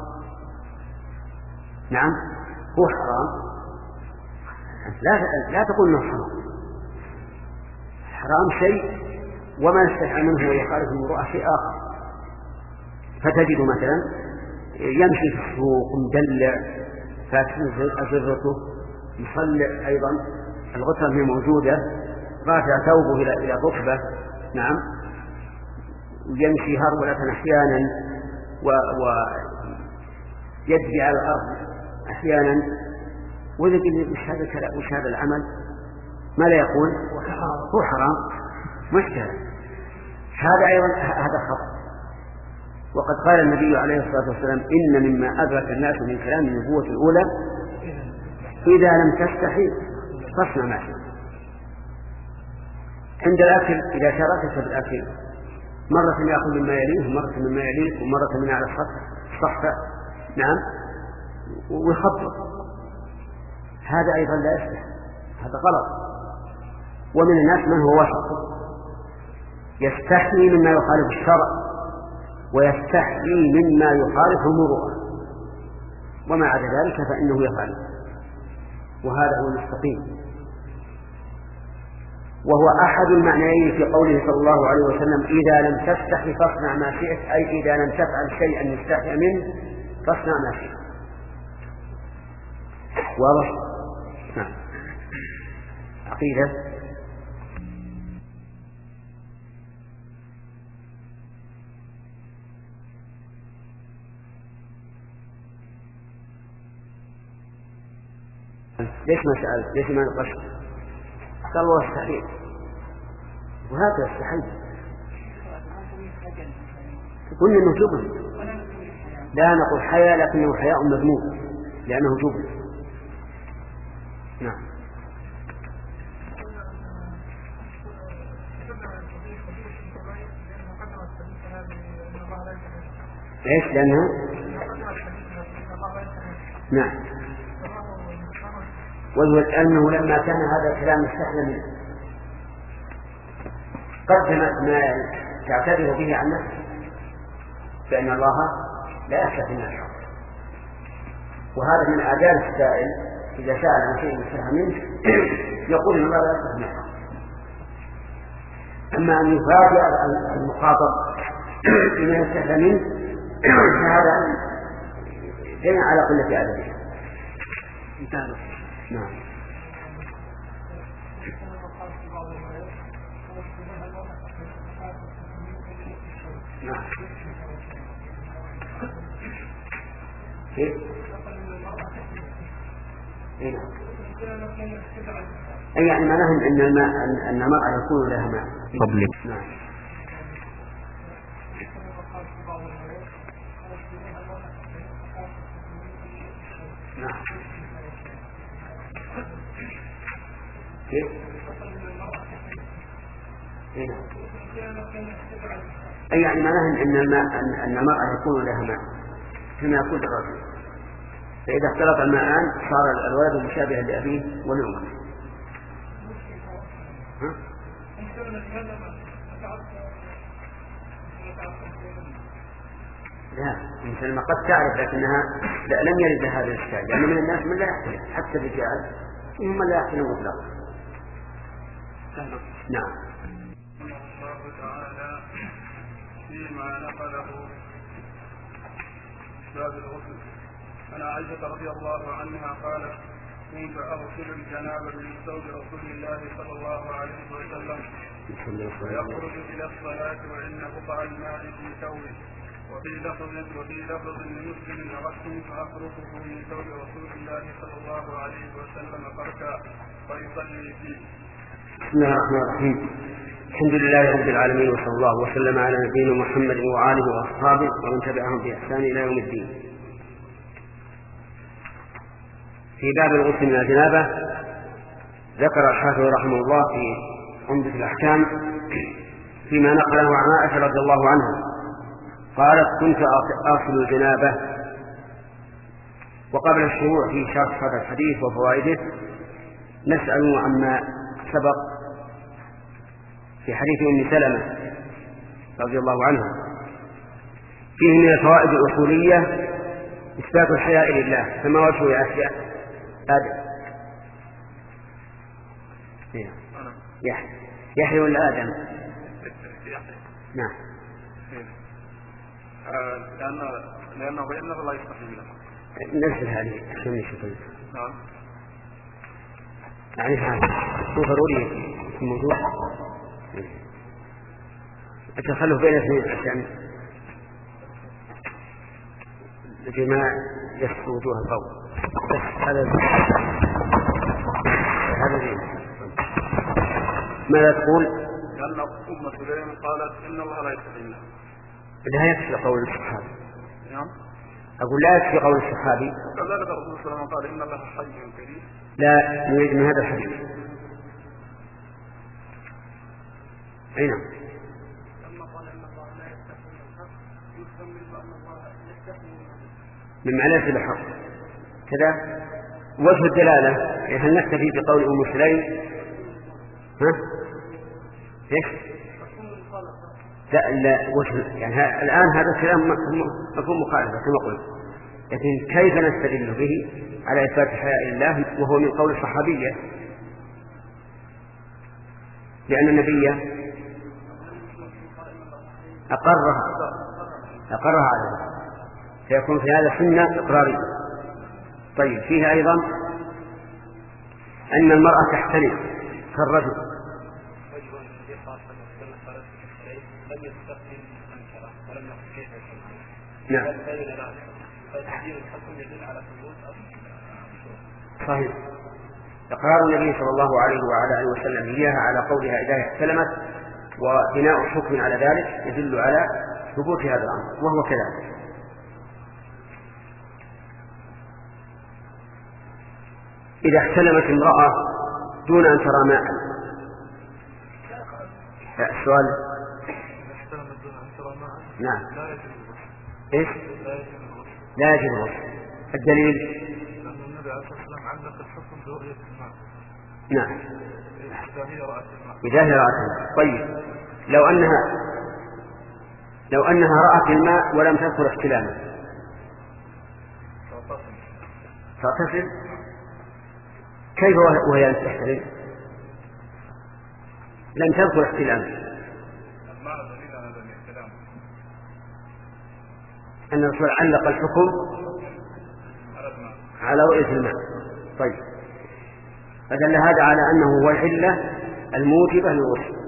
نعم هو حرام، لا تقول انه حرام شيء وما يستحي منه ويخالف المروءة شيء آخر. فتجد مثلا يمشي في السوق مدلع فاتح أزرته يصلي أيضا الغترة هي موجودة رافع ثوبه إلى ركبه نعم، ويمشي هرولة أحيانا ويدبي على الأرض أحيانا، ويقول وش هذا العمل؟ ما لا يقول هو حرام مشكلة. هذا أيضا هذا خطأ. وقد قال النبي عليه الصلاة والسلام إن مما أدرك الناس من كلام النبوة الأولى إذا لم تستحي فاصنع ما شئت. عند الأكل إذا شاركت في الأكل مرة يأخذ مما يليه ومرة مما يليه ومرة من على الصحفة نعم ويخبط، هذا أيضا لا يصلح، هذا غلط. ومن الناس من هو وسط يستحيي مما يخالف الشرع ويستحيي مما يخالف المروءة، وما عدا ذلك فإنه يفعل، وهذا هو المستقيم. وهو أحد المعنيين في قوله صلى الله عليه وسلم إذا لم تستحي فاصنع ما شئت، أي إذا لم تفعل شيئا يستحي منه فاصنع ما شئت. واضح؟ نعم. عقيدة. ليش ما سألت؟ ليش ما نقشت؟ قال الله استحيل، وهذا استحيل. قلنا انه جبن، لا نقول حياء لكنه حياء مذموم. لأنه جبل. نعم. ايش لأنها؟ نعم. وهو أنه لما كان هذا الكلام مستحيلا منه قدمت ما تعتذر به عن نفسه، فإن الله لا يستحي من الحق، وهذا من آداب السائل إذا سأل عن شيء مستحيل منه يقول إن الله لا يستحي من الحق. أما أن يفاجأ المخاطب بما يستحي منه فهذا دين على قلة أدبه. نعم. نعم. أي يعني معناه أن المرأة يكون لها ماء. نعم. نعم. أي يعني معناه أن المرأة يكون لها ماء كما يكون للرجل، فإذا اختلط الماءان صار الولد مشابها لأبيه ولأمه. لا، مثل ما قد تعرف لكنها لم يرد هذا الإشكال، لأن من الناس من لا يحتلم حتى الرجال من لا يحتلم مطلقا. نعم. الله تعالى فيما نقله باب الغسل عن عائشة رضي الله عنها قالت: كنت أغسل الجنابة من ثوب رسول الله صلى الله عليه وسلم ويخرج إلى الصلاة وإن بقع الماء في ثوبه، وفي لفظ لمسلم: غسل فأخرجه من ثوب رسول الله صلى الله عليه وسلم فركع فيصلي فيه. بسم الله الرحمن الرحيم. الحمد لله رب العالمين، وصلى الله وسلم على نبينا محمد وآله وأصحابه ومن تبعهم بإحسان إلى يوم الدين. في باب الغسل من الجنابة ذكر الحافظ رحمه الله في عمدة الأحكام فيما نقله عن عائشة رضي الله عنها قالت: كنت أغسل الجنابة. وقبل الشروع في شرح هذا الحديث وفوائده نسأل عما سبق في حديث أم سلمة رضي الله عنها، فيه من الفوائد الأصولية إثبات الحياء لله. فما وجه يا أخي آدم؟ يحيى ولا آدم؟ نعم. لأنه بأنه لا يستحي منه. نزل هذه عشان نشوف. نعم. يعني هذا هو ضروري في الموضوع. أتخلف بين اثنين عشان بما يسقط وجوه القوم. هذا دين. ماذا تقول؟ لأن أم سليم قالت: إن الله لا يستحي منه. لا يكفي قول الصحابي. نعم. أقول لا يكفي قول الصحابي. كذلك الرسول صلى الله عليه وسلم قال: إن الله حي كريم. لا نريد من هذا الحديث. أي نعم. لما قال إن الله لا يستحي من الحق يفهم منه أن الله يستحي مما ليس بحق كذا. وجه الدلالة هل نكتفي بقول أم سليم؟ إيش؟ لا وجه يعني الآن هذا الكلام مفهوم مخالفة كما قلت، لكن كيف نستدل به على إثبات حياء الله وهو من قول الصحابية؟ لأن النبي أقرها على ذلك، فيكون في هذا سنة إقرارية. طيب، فيها أيضا أن المرأة تحترم كالرجل. نعم صحيح. إقرار النبي صلى الله عليه وعلى آله وسلم إياها على قولها إذا احتلمت وبناء الحكم على ذلك يدل على ثبوت هذا الأمر، وهو كذلك. إذا احتلمت امرأة دون أن ترى ماء. السؤال نعم إيش؟ لا يجب الغسل. الدليل لأن النبي عليه الصلاة والسلام علق الحكم برؤية الماء. نعم إذا هي رأت الماء. طيب لو أنها رأت الماء ولم تذكر احتلامه تغتسل. كيف وهي تحتلم؟ لم تذكر احتلامه. الماء دليل على الاحتلام. أن الرسول علق الحكم على رؤية الماء. طيب فدل هذا على أنه هو العلة الموجبة للغسل.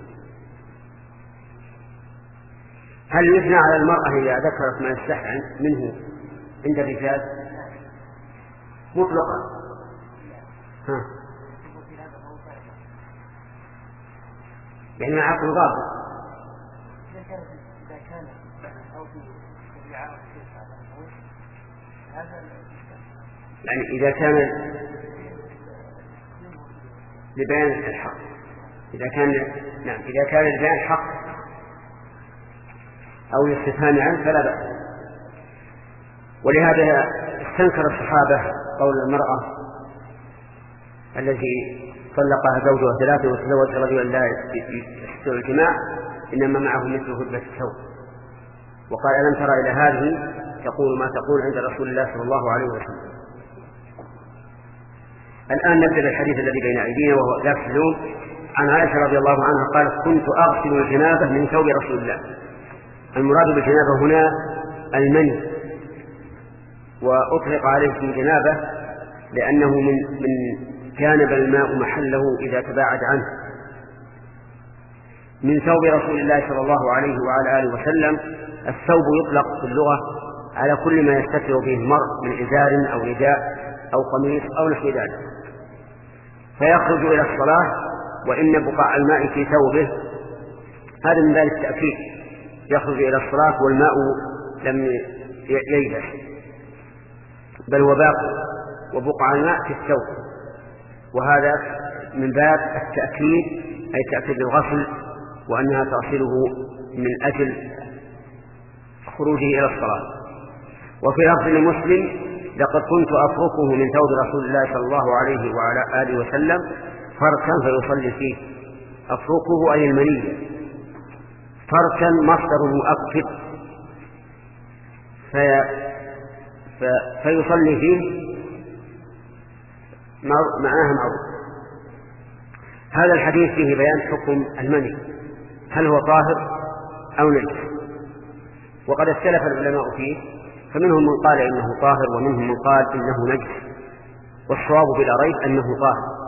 هل يثنى على المرأة إذا ذكرت ما يستحسن منه عند الرجال مطلقا؟ يعني مع عقل ضابط. يعني إذا كان لبيان الحق، إذا كان لبيان الحق أو الاستفهام عنه فلا بأس. ولهذا استنكر الصحابة قول المرأة التي طلقها زوجها 3 وتزوج رجلا لا يستطيع الجماع إنما معه مثل هدبة الثوب، وقال ألم ترى إلى هذه تقول ما تقول عند رسول الله صلى الله عليه وسلم. الآن نبدأ بالحديث الذي بين أيدينا وهو ذات اللون. عن عائشة رضي الله عنها قالت كنت أغسل الجنابة من ثوب رسول الله. المراد بالجنابة هنا المني، وأطلق عليه الجنابة لأنه من جانب الماء محله إذا تباعد عنه. من ثوب رسول الله صلى الله عليه وعلى آله وسلم. الثوب يطلق في اللغة على كل ما يستتر به المرء من إزار أو رداء أو قميص أو نحو ذلك. فيخرج إلى الصلاة وإن بقاع الماء في ثوبه هذا من ذلك التأكيد، يخرج إلى الصلاة والماء لم ييبس بل هو باقي وبقع الماء في الثوب، وهذا من باب التأكيد أي تأكيد الغسل وأنها تغسله من أجل خروجه إلى الصلاة. وفي لفظ لمسلم لقد كنت أفركه من ثوب رسول الله صلى الله عليه وعلى آله وسلم فركا فيصلي فيه. أفركه أي المنية، فركا مصدر مؤكد فيصلي فيه معناها معروف. هذا الحديث فيه بيان حكم المني هل هو طاهر أو نجس، وقد اختلف العلماء فيه، فمنهم من قال إنه طاهر ومنهم من قال إنه نجس، والصواب بلا ريب أنه طاهر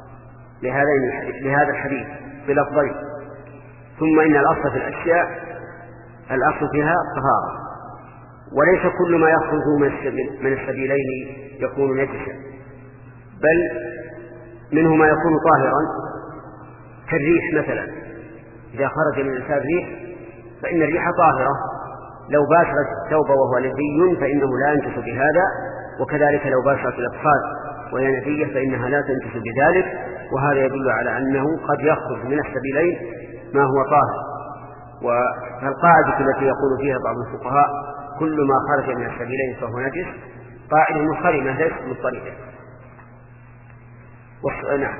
لهذا الحديث بلفظين. ثم إن الأصل في الأشياء الأصل فيها طهارة، وليس كل ما يخرج من السبيلين يكون نجسا، بل منه ما يكون طاهرا كالريح مثلا. إذا خرج من الإنسان ريح فإن الريح طاهرة، لو باشرت الثوب وهو نفي فإنه لا ينجس بهذا، وكذلك لو باشرت الأبخاذ وهي نفية فإنها لا تنجس بذلك. وهذا يدل على أنه قد يخرج من السبيلين ما هو طاهر. والقاعدة التي يقول فيها بعض الفقهاء كل ما خرج من السبيلين فهو نجس قاعدة منخرمة ليست مضطردة. نعم.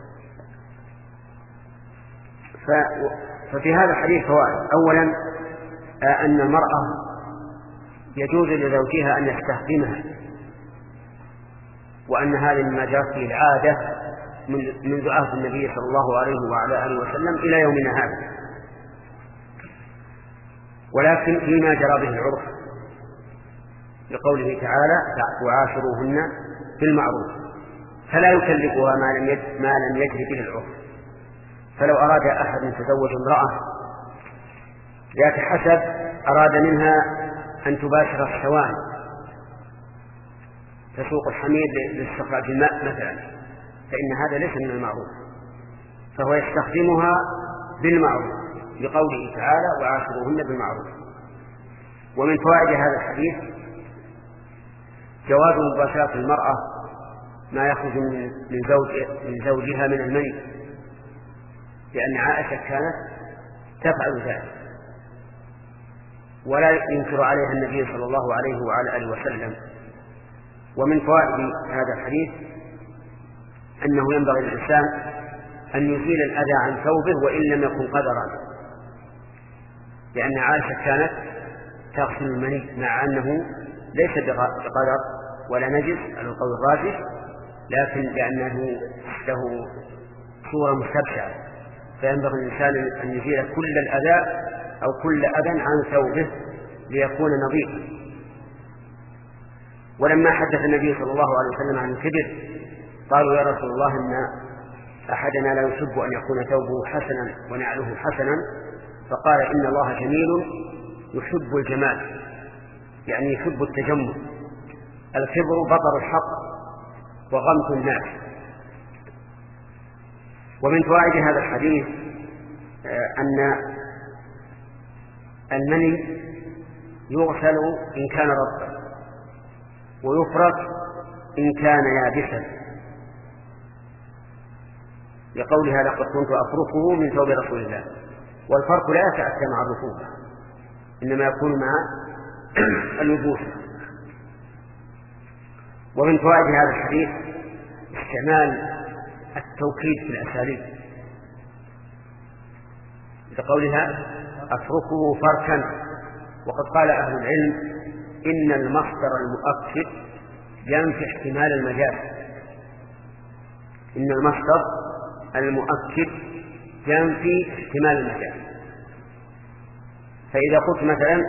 ففي هذا الحديث فوائد. أولا أن المرأة يجوز لزوجها أن يستخدمها، وأن هذا مما جرت به العادة منذ عهد النبي صلى الله عليه وعلى آله وسلم إلى يومنا هذا، ولكن فيما جرى به العرف لقوله تعالى وعاشروهن بالمعروف، فلا يكلفها ما لم يجري به العرف. فلو أراد أحد أن يتزوج امرأة ذات حسب أراد منها أن تباشر الحيوان تسوق الحمير لاستخراج الماء مثلا، فإن هذا ليس من المعروف، فهو يستخدمها بالمعروف لقوله تعالى وعاشروهن بالمعروف. ومن فوائد هذا الحديث جواز مباشرة المرأة ما يخرج من زوجها من المني، لأن عائشة كانت تفعل ذلك ولا ينكر عليها النبي صلى الله عليه وعلى آله وسلم. ومن فوائد هذا الحديث أنه ينبغي للإنسان أن يزيل الأذى عن ثوبه وإن لم يكن قدرا، لأن عائشة كانت تغسل المني مع أنه ليس بقدر ولا نجس على القول الراجح، لكن لأنه له صورة مستبشعة، فينبغي الإنسان أن يزيل كل الأذى أو كل أذى عن ثوبه ليكون نظيفا. ولما حدث النبي صلى الله عليه وسلم عن الكبر قالوا يا رسول الله إن أحدنا لا يحب أن يكون ثوبه حسنا ونعله حسنا، فقال إن الله جميل يحب الجمال، يعني يحب التجمل. الكبر بطر الحق وغمط الناس. ومن فوائد هذا الحديث أن المني يغسل إن كان رطبا ويفرك إن كان يابسا، لقولها لقد كنت أفركه من ثوب رسول الله. والفرق لا يتأتى مع الرطوبة، إنما يكون مع اليبوس. ومن فوائد هذا الحديث استعمال التوكيد في الأساليب، لقولها أفركه فركا. وقد قال أهل العلم إن المصدر المؤكد ينفي احتمال المجاز، إن المصدر المؤكد ينفي احتمال المجاز. فإذا قلت مثلا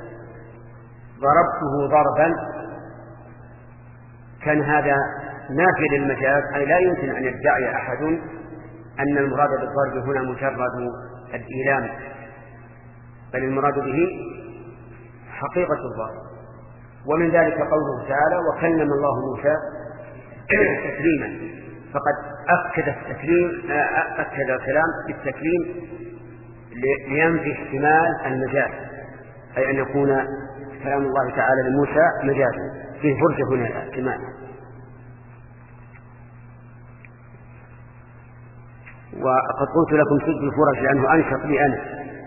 ضربته ضربا كان هذا نافي للمجاز، أي لا يمكن أن يدعي أحد أن المراد بالضرب هنا مجرد الإيلام، بل المراد به حقيقة الضرب. ومن ذلك قوله تعالى وكلم الله موسى تكليما، فقد أكد الكلام بالتكليم لينفي احتمال المجاز، أي أن يكون كلام الله تعالى لموسى مجازا، فيه فرجة هنا الاحتمال. وقد قلت لكم سد الفرج لأنه أنشط لي أنا.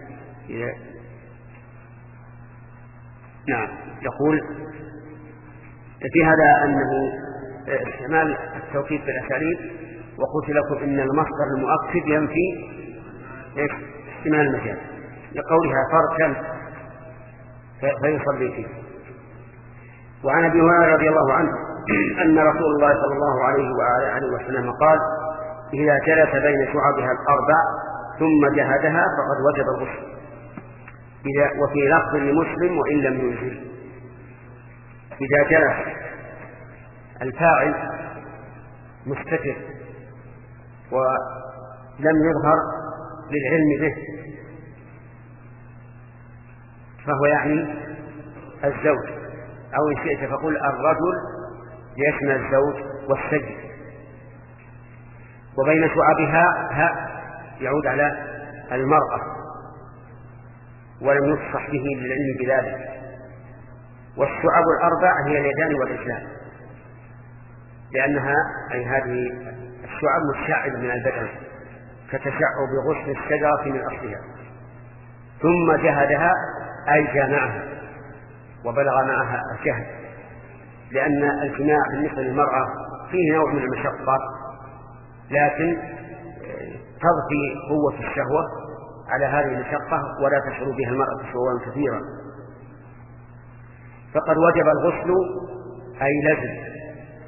نعم. يقول في هذا أنه استعمال التوكيد في الأساليب. وقلت لكم إن المصدر المؤكد ينفي احتمال المجاز، لقولها فركا فيصلي فيه. وعن أبي هريرة رضي الله عنه أن رسول الله صلى الله عليه وعلى آله وسلم قال إذا جلس بين شعبها الأربع ثم جهدها فقد وجب الغسل. وفي لفظ لمسلم وإن لم ينزل. إذا جلس الفاعل مستتر ولم يظهر للعلم به، فهو يعني الزوج، أو إن شئت فقل الرجل ليشمل الزوج والسيد. وبين شعبها ها يعود على المرأة ولم يفصح به للعلم بذلك. والشعب الأربع هي اليدان والرجلان، لأنها أي هذه الشعب متشعبة من البدن كتشعب غصن الشجرة من أصلها. ثم جهدها أي جامعها وبلغ معها الجهد، لأن الجماع بالنسبة للمرأة فيه نوع من المشقة، لكن تضفي قوة الشهوة على هذه المشقة ولا تشعر بها المرأة شعورا كثيرا. فقد وجب الغسل أي لزم.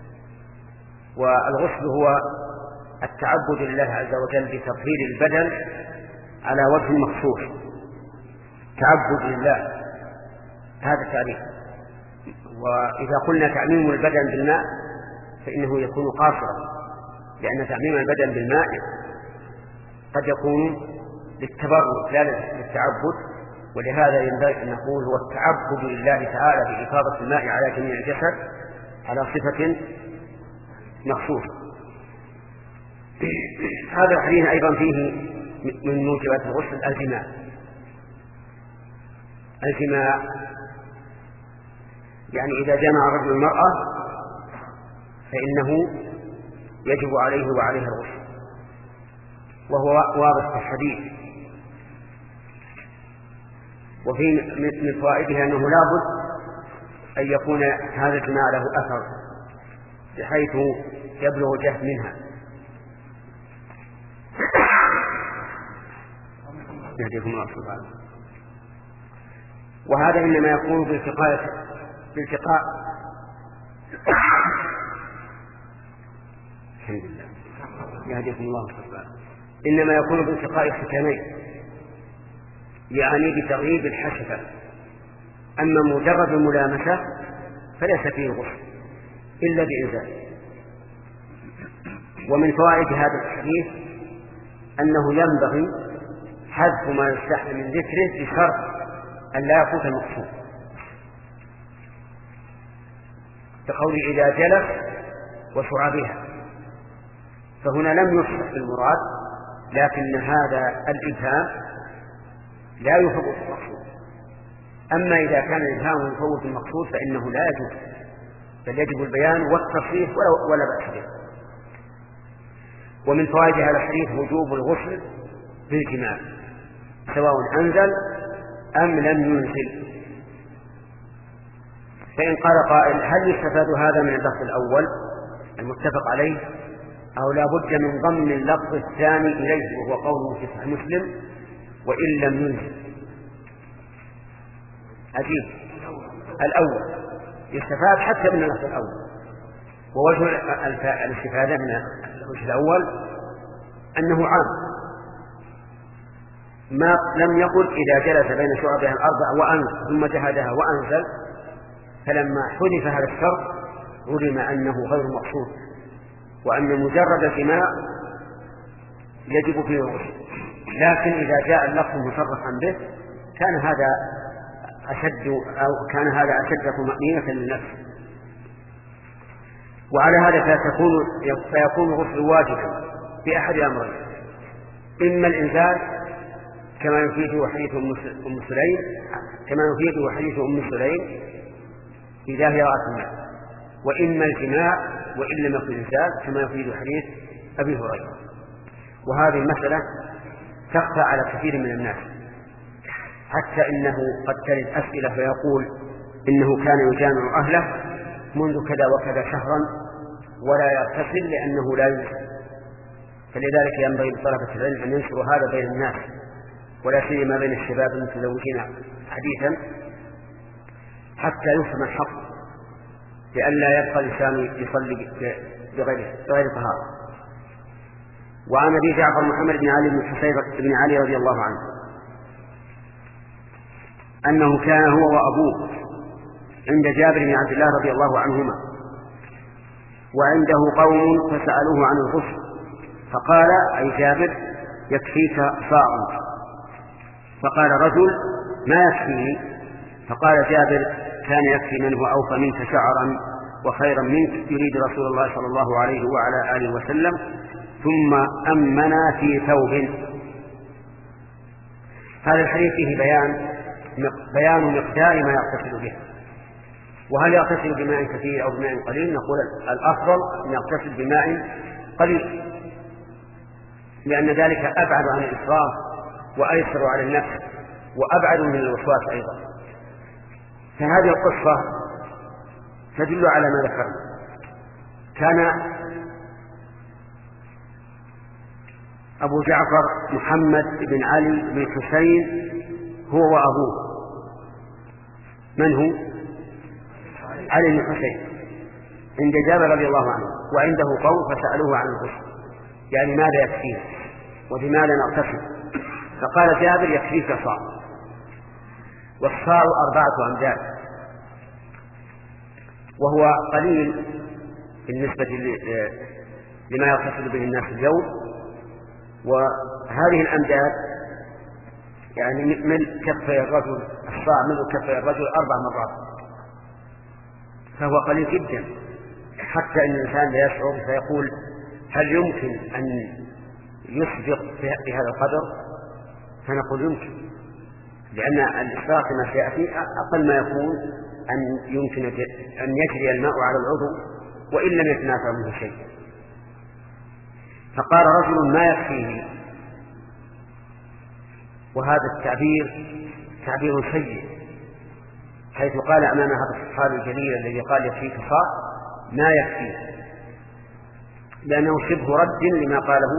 والغسل هو التعبد لله عز وجل بتطهير البدن على وجه مخصوص، تعبد لله، هذا التعريف. وإذا قلنا تعميم البدن بالماء فإنه يكون قاصرا، لأن تعميم البدن بالماء قد يكون للتبرد لا للتعبد، ولهذا ينبغي أن نقول هو التعبد لله تعالى بإفاضة الماء على جميع الجسد على صفة مخصوصة. هذا الحديث أيضا فيه من موجبات الغسل الجماع، يعني إذا جمع الرجل المرأة فإنه يجب عليه وعليها الغسل، وهو واضح في الحديث. وفي من فوائدها أنه لا بد أن يكون هذا الجماع له أثر بحيث يبلغ الجهد منها. يهديكم الله سبحانه. وهذا إنما يكون بالتقاء الحمد لله يهديكم الله سبحانه. إنما يكون بالتقاء الختامين، يعني بتغييب الحشفة. أما مجرد الملامسة فليس فيه غسل إلا بإنزال. ومن فوائد هذا الحديث أنه ينبغي حذف ما يستحل من ذكره بشرط أن لا يفوت المقصود، كقول إذا جلس وشعبها، فهنا لم يشرح بالمراد، لكن هذا الإبهام لا يفوت المقصود. أما إذا كان الإبهام يفوت المقصود فإنه لا يجوز، بل يجب البيان والتصريح ولا بأس به. ومن فوائد هذا الحديث وجوب الغسل بالجماع سواء أنزل أم لم ينزل. فإن قال قائل هل يستفاد هذا من اللفظ الأول المتفق عليه أو لا بد من ضم اللفظ الثاني إليه، وهو قوله في صحيح مسلم وإن لم ينزل؟ عجيب. الأول يستفاد حتى من اللفظ الأول. ووجه الاستفادة من الوجه الأول أنه عام، ما لم يقل إذا جلس بين شعبها الأربع وأنزل ثم جهدها وأنزل، فلما حذف هذا الشرط علم أنه غير مقصود، وأن مجرد الجماع يجب فيه الغسل. لكن إذا جاء اللفظ مصرحا به كان هذا أشد طمأنينة للنفس. وعلى هذا فيكون الغسل واجبا بأحد أمرين: إما الإنزال كما يفيده حديث أم سليم إذا هي رأت الماء، وإما الجماع وإن لم يكن إنزال كما يفيد حديث أبي هريرة. وهذه المسألة تخفى على كثير من الناس، حتى إنه قد ترد أسئلة فيقول إنه كان يجامع أهله منذ كذا وكذا شهرا ولا يغتسل لأنه لا ينزل. فلذلك ينبغي لطلبة العلم أن ينشروا هذا بين الناس، ولا سيما بين الشباب المتزوجين حديثا، حتى يفهم الحق، لئلا يبقى الإنسان يصلي بغير طهارة. وعن أبي جعفر محمد بن علي بن حسين بن علي رضي الله عنه أنه كان هو وأبوه عند جابر بن عبد الله رضي الله عنهما، وعنده قوم فسألوه عن الغسل، فقال أي جابر يكفيك صاع. فقال رجل ما يكفيني؟ فقال جابر كان يكفي من هو أوفى منك شعرا وخيرا منك يريد رسول الله صلى الله عليه وعلى آله وسلم، ثم أمنا في ثوب. هذا الحديث فيه بيان مقدار ما يغتسل به، وهل يغتسل بماء كثير أو بماء قليل؟ نقول الأفضل أن يغتسل بماء قليل، لأن ذلك أبعد عن الإسراف وأيسر على النفس وأبعد من الوسواس أيضا. فهذه القصة تدل على ما ذكرنا. كان أبو جعفر محمد بن علي بن حسين هو وأبوه. من هو؟ علي بن حسين عند جابر رضي الله عنه، وعنده قوم فسألوه عن الغسل، يعني ماذا يكفيه وبماذا نغتسل؟ فقال جابر يكفيك صاع، والصاع 4 أمداد، وهو قليل بالنسبة لما يغتسل به الناس اليوم. وهذه الأمداد يعني من كفي الرجل، الصاع من كفي الرجل 4 مرات، فهو قليل جدا، حتى إن الإنسان لا يشعر فيقول هل يمكن أن يسبق بهذا القدر؟ فنقول يمكن، لأن الإسراف كما سيأتي أقل ما يكون أن يجري الماء على العضو وإن لم يتنافع منه شيء. فقال رجل ما يكفيه، وهذا التعبير تعبير سيء، حيث قال أمام هذا الصحابي الجليل الذي قال يكفيك صاع ما يكفيه، لأنه شبه رد لما قاله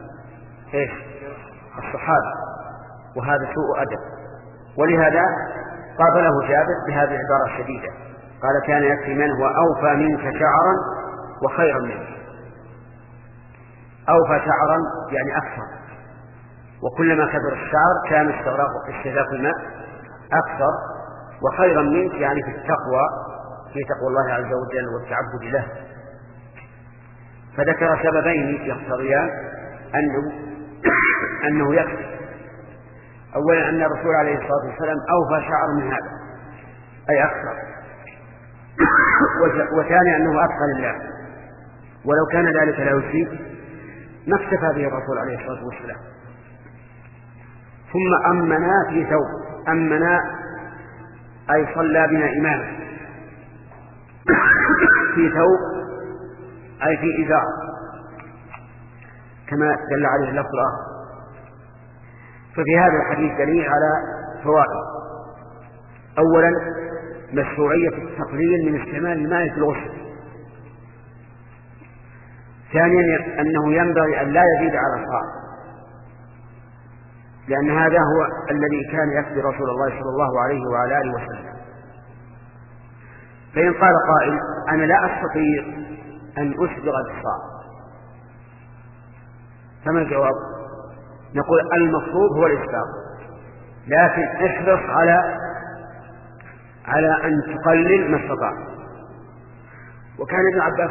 الصحابي، وهذا سوء أدب. ولهذا قابله جابر بهذه العبارة الشديدة، قال كان يكفي من هو أوفى منك شعرا وخيرا منك. أوفى شعرا يعني أكثر، وكلما كثر الشعر كان استهلاك الماء أكثر، وخيرا منك يعني في التقوى، في تقوى الله عز وجل والتعبد له. فذكر سببين يقتضيان أنه يكفي. أولا أن الرسول عليه الصلاة والسلام أوفى شعر من هذا أي أكثر، وثانيا أنه أتقى لله، ولو كان ذلك لا يكفي ما اكتفى به الرسول عليه الصلاة والسلام. ثم أمنا في ثوب، أمنا أي صلى بنا إماما في ثوب أي في إزار، كما دل عليه اللفظ الآخر. ففي هذا الحديث دليل على فوائد. أولا مشروعية التقليل من استعمال الماء في الغسل. ثانيا أنه ينبغي أن لا يزيد على الصاع، لأن هذا هو الذي كان يكفي رسول الله صلى الله عليه وعلى آله وسلم. فإن قال قائل أنا لا أستطيع أن أسبغ الصاع، فما الجواب؟ نقول المفروض هو الإسباغ، لكن احرص على أن تقلل ما استطاع. وكان ابن عباس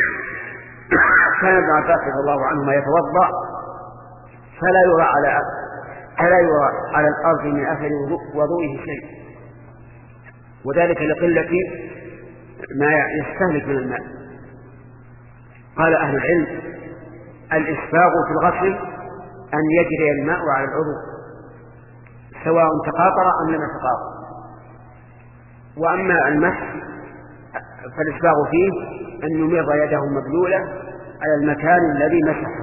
رضي الله عنهما يتوضأ فلا يرى على الأرض من أثر وضوئه شيء، وذلك لقلة ما يستهلك من الماء. قال أهل العلم الإسباغ في الغسل أن يجري الماء على العضو سواء تقاطر أم لم يتقاطر. وأما المسح فالإسباغ فيه أن يميض يده مبلولة على المكان الذي مسحه،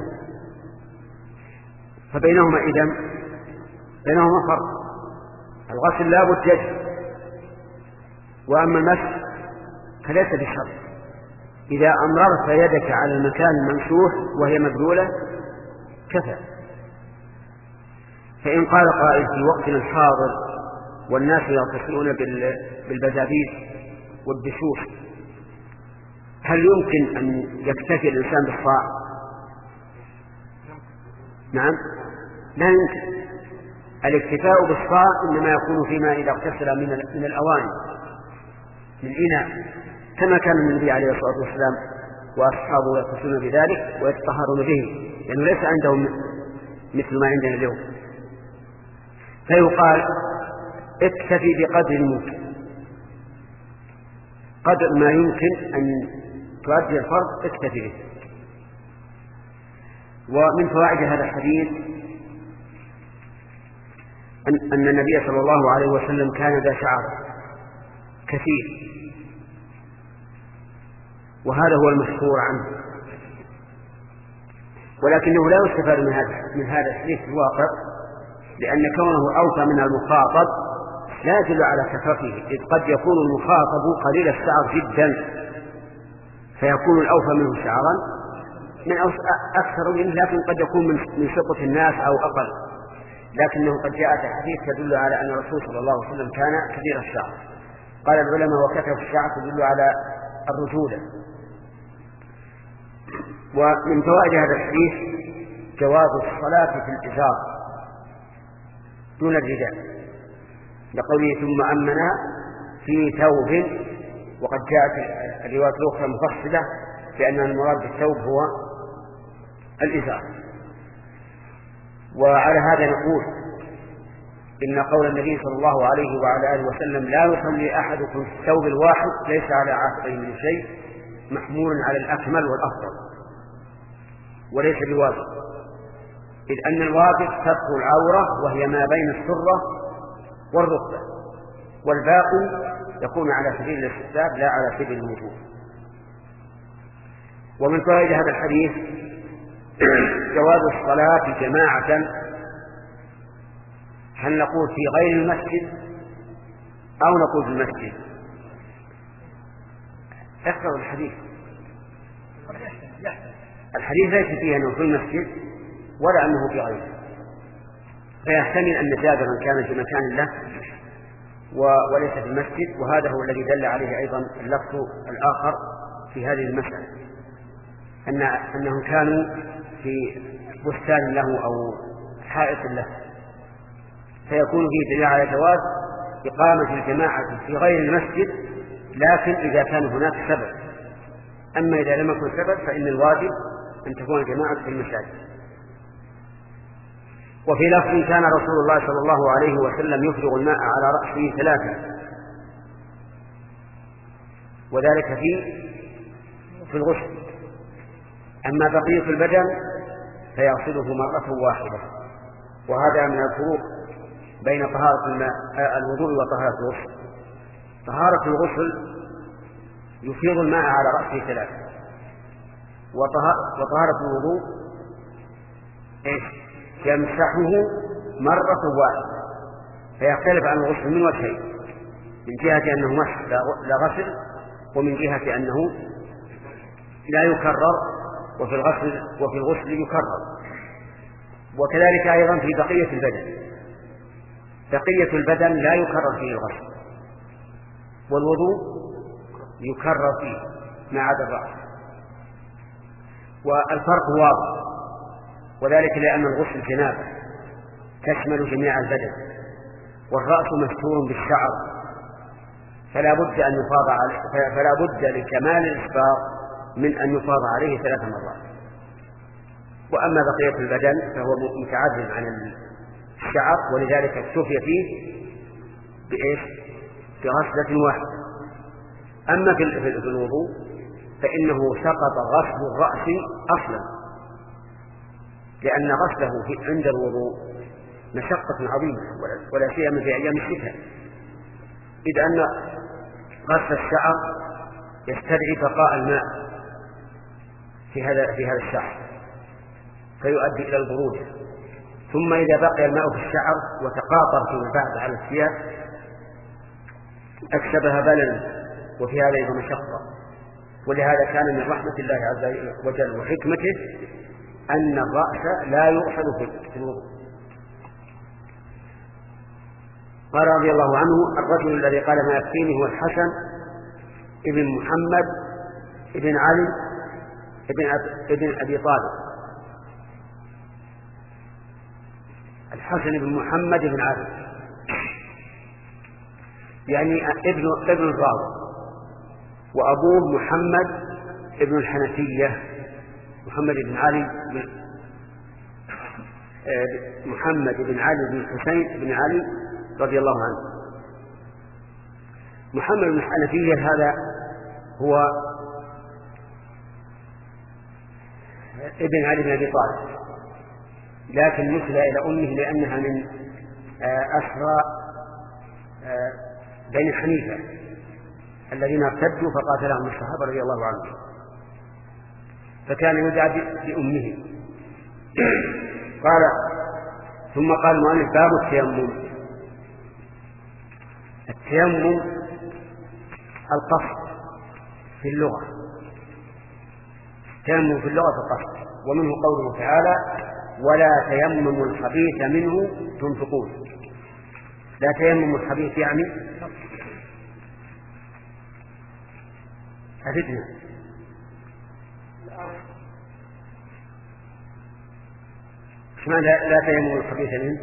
فبينهما بينهما فرق. الغسل لا بد يجري، وأما المسح فليس بشرط. إذا أمررت يدك على المكان الممسوح وهي مبلولة كفى. فإن قال قائل في وقتنا الحاضر والناس يغتسلون بالبزابيز والدشوش، هل يمكن أن يكتفي الإنسان بالصاع؟ نعم، لا يمكن. الاكتفاء بالصاع إنما يكون فيما إذا اغتسل من الأواني، من إناء، كما كان النبي عليه الصلاة والسلام وأصحابه يغتسلون بذلك ويتطهرون به، لأنه ليس عندهم مثل ما عندنا اليوم. فيقال اكتفي بقدر الممكن، قدر ما يمكن أن تؤدي الفرض اكتفي به. ومن فوائد هذا الحديث أن النبي صلى الله عليه وسلم كان ذا شعر كثير، وهذا هو المشهور عنه، ولكنه لا يستفاد من هذا الحديث في الواقع، لأن كونه أوفى من المخاطب لا يدل على كثرته، إذ قد يكون المخاطب قليل الشعر جدا فيكون الأوفى منه شعرا من أكثر منه، لكن قد يكون من شقة الناس أو أقل. لكنه قد جاءت الحديث تدل على أن الرسول صلى الله عليه وسلم كان كثير الشعر. قال العلماء وكثرة الشعر تدل على الرجولة. ومن فوائد هذا الحديث جواز الصلاة في الإزار دون الرداء، لقوله ثم أمنا في ثوب، وقد جاءت الروايات الأخرى مفصلة بأن المراد بالثوب هو الإزار. وعلى هذا نقول إن قول النبي صلى الله عليه وعلى آله وسلم لا يصلي أحدكم في الثوب الواحد ليس على عاتقه من شيء محمول على الأكمل والأفضل، وليس بواجب، إذ أن الواجب ستر العورة وهي ما بين السرة والركبة، والباقي يكون على سبيل الاستحباب لا على سبيل الوجوب. ومن فوائد هذا الحديث جواز الصلاة جماعة، هل نقول في غير المسجد أو نقول في المسجد؟ اقرأ الحديث. الحديث ليس فيه أنه في المسجد ولا أنه في غيره، فيحتمل أن جابرا كان في مكان له وليس في المسجد، وهذا هو الذي دل عليه أيضا اللفظ الآخر في هذه المسألة، أنهم كانوا في بستان له أو حائط له، فيكون فيه دليل على جواز إقامة الجماعة في غير المسجد، لكن إذا كان هناك سبب. أما إذا لم يكن سبب فإن الواجب أن تكون الجماعة في المساجد. وفي لفظ كان رسول الله صلى الله عليه وسلم يفرغ الماء على رأسه 3، وذلك في الغسل. أما بقية البدن فيغسله مرة واحدة. وهذا من الفروق بين طهارة الوضوء وطهارة الغسل. طهارة الغسل يفيض الماء على رأسه 3، وطهارة الوضوء يمسحه مرة واحدة، فيختلف عن الغسل من وجهين: من جهة أنه مسح لا غسل، ومن جهة أنه لا يكرر، وفي الغسل يكرر. وكذلك أيضا في بقية البدن، بقية البدن لا يكرر فيه الغسل، والوضوء يكرر فيه ما عدا الرأس. والفرق واضح، وذلك لأن الغسل جنابة تشمل جميع البدن، والرأس مستور بالشعر، فلا بد لكمال الإسباغ من أن يفاض عليه 3 مرات. وأما بقية البدن فهو متعدد عن الشعر، ولذلك اكتفي فيه بغسلة واحدة. أما في الوضوء فإنه سقط غسل الرأس أصلا، لأن غسله عند الوضوء مشقة عظيمة، ولا سيما في أيام الشتاء، إذ أن غسل الشعر يستدعي بقاء الماء في هذا الشعر، فيؤدي إلى البرودة. ثم إذا بقي الماء في الشعر وتقاطر فيما بعد على الثياب أكسبها بللا، وفي هذا أيضا مشقة. ولهذا كان من رحمة الله عز وجل وحكمته أن الرأس لا يؤخذ في الوضوء. قال رضي الله عنه: الرجل الذي قال ما يكفيني هو الحسن ابن محمد ابن علي ابن أبي طالب. الحسن بن محمد بن علي يعني ابن الراوي، وأبوه محمد ابن الحنفية، محمد بن علي محمد بن علي بن حسين بن علي رضي الله عنه. محمد بن الحنفية هذا هو ابن علي بن أبي طالب، لكن نسب إلى أمه لأنها من أسرى بني حنيفة الذين ارتدوا فقاتلهم الصحابة رضي الله عنهم، فكان يدعى بأمه. ثم قال المؤلف: باب التيمم. التيمم القصد في اللغة، التيمم في اللغة القصد، ومنه قوله تعالى: ولا تيمموا الخبيث منه تنفقون. لا تيمموا الخبيث يعني أفدنا. لا تيمموا الخبيث منه.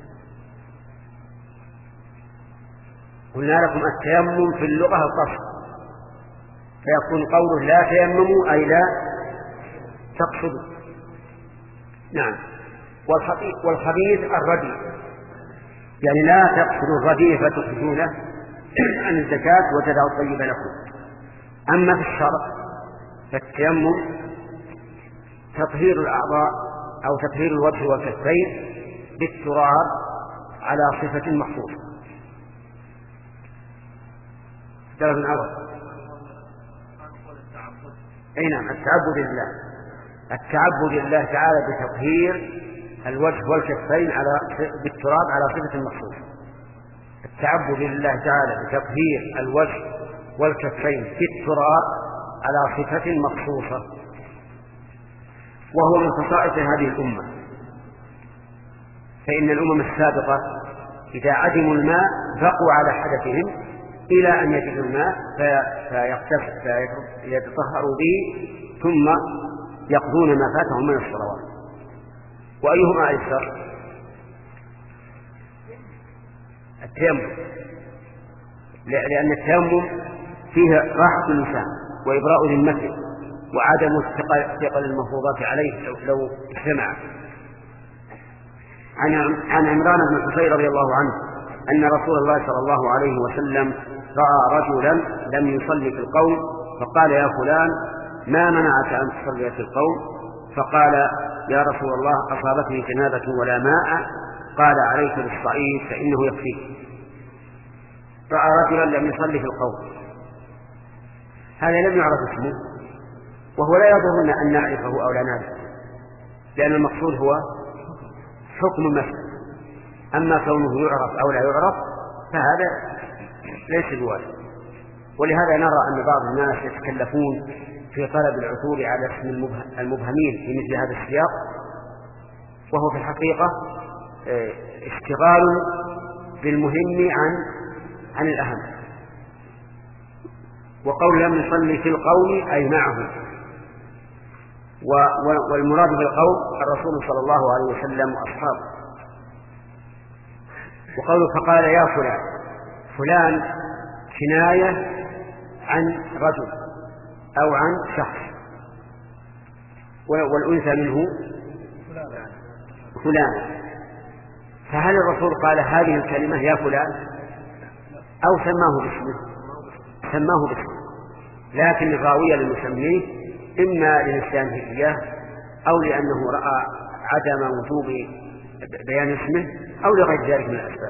قلنا لكم التيمم في اللغة القصد، فيكون قوله لا تيمموا أي لا تقصدوا. نعم. والخبيث الرديء، يعني لا تقصدوا الرديء فتخرجونه عن الزكاة وتدعوا الطيب لكم. أما في الشرع فالتيمم تطهير الأعضاء أو تطهير الوجه والكفين بالتراب على صفة مخصوصة. درجة عوض. أي نعم، التعبد لله. التعبد لله تعالى بتطهير الوجه والكفين بالتراب على صفة مخصوصة. التعبد لله تعالى بتطهير الوجه والكفين بالتراب على صفة مخصوصة، وهو من خصائص هذه الأمة. فإن الأمم السابقة إذا عدموا الماء بقوا على حدثهم إلى أن يجدوا الماء فيتطهروا به ثم يقضون ما فاتهم من الصلوات. وأيهما أيسر؟ التيمم، لأن التيمم فيه راحة الإنسان وإبراء ذمته وعدم ثقل المفروضات عليه لو اجتمع. عن عمران بن حسين رضي الله عنه أن رسول الله صلى الله عليه وسلم رأى رجلا لم يصلي في القوم فقال: يا فلان ما منعك أن تصلي في القوم؟ فقال: يا رسول الله أصابتني جنابة ولا ماء. قال: عليك بالصعيد فإنه يكفيك. رأى رجلا لم يصلي في القوم، هذا لم يعرف اسمه، وهو لا يضرنا أن نعرفه أو لا نعرفه، لأن المقصود هو حكم المسألة. أما كونه يعرف أو لا يعرف فهذا ليس بواجب. ولهذا نرى أن بعض الناس يتكلفون في طلب العثور على اسم المبهمين في مثل هذا السياق، وهو في الحقيقة اشتغال بالمهم عن الأهم. وقول لم يصلي في القوم أي معه، والمراد بالقوم الرسول صلى الله عليه وسلم وأصحابه. وقوله فقال: يا فلان، فلان كناية عن رجل أو عن شخص، والأنثى منه فلان. فهل الرسول قال هذه الكلمة يا فلان أو سماه باسمه؟ سماه باسمه، لكن الراوية للمسميه إما لنسيانه إياه أو لأنه رأى عدم وجوب بيان اسمه أو لغير ذلك من الأسباب.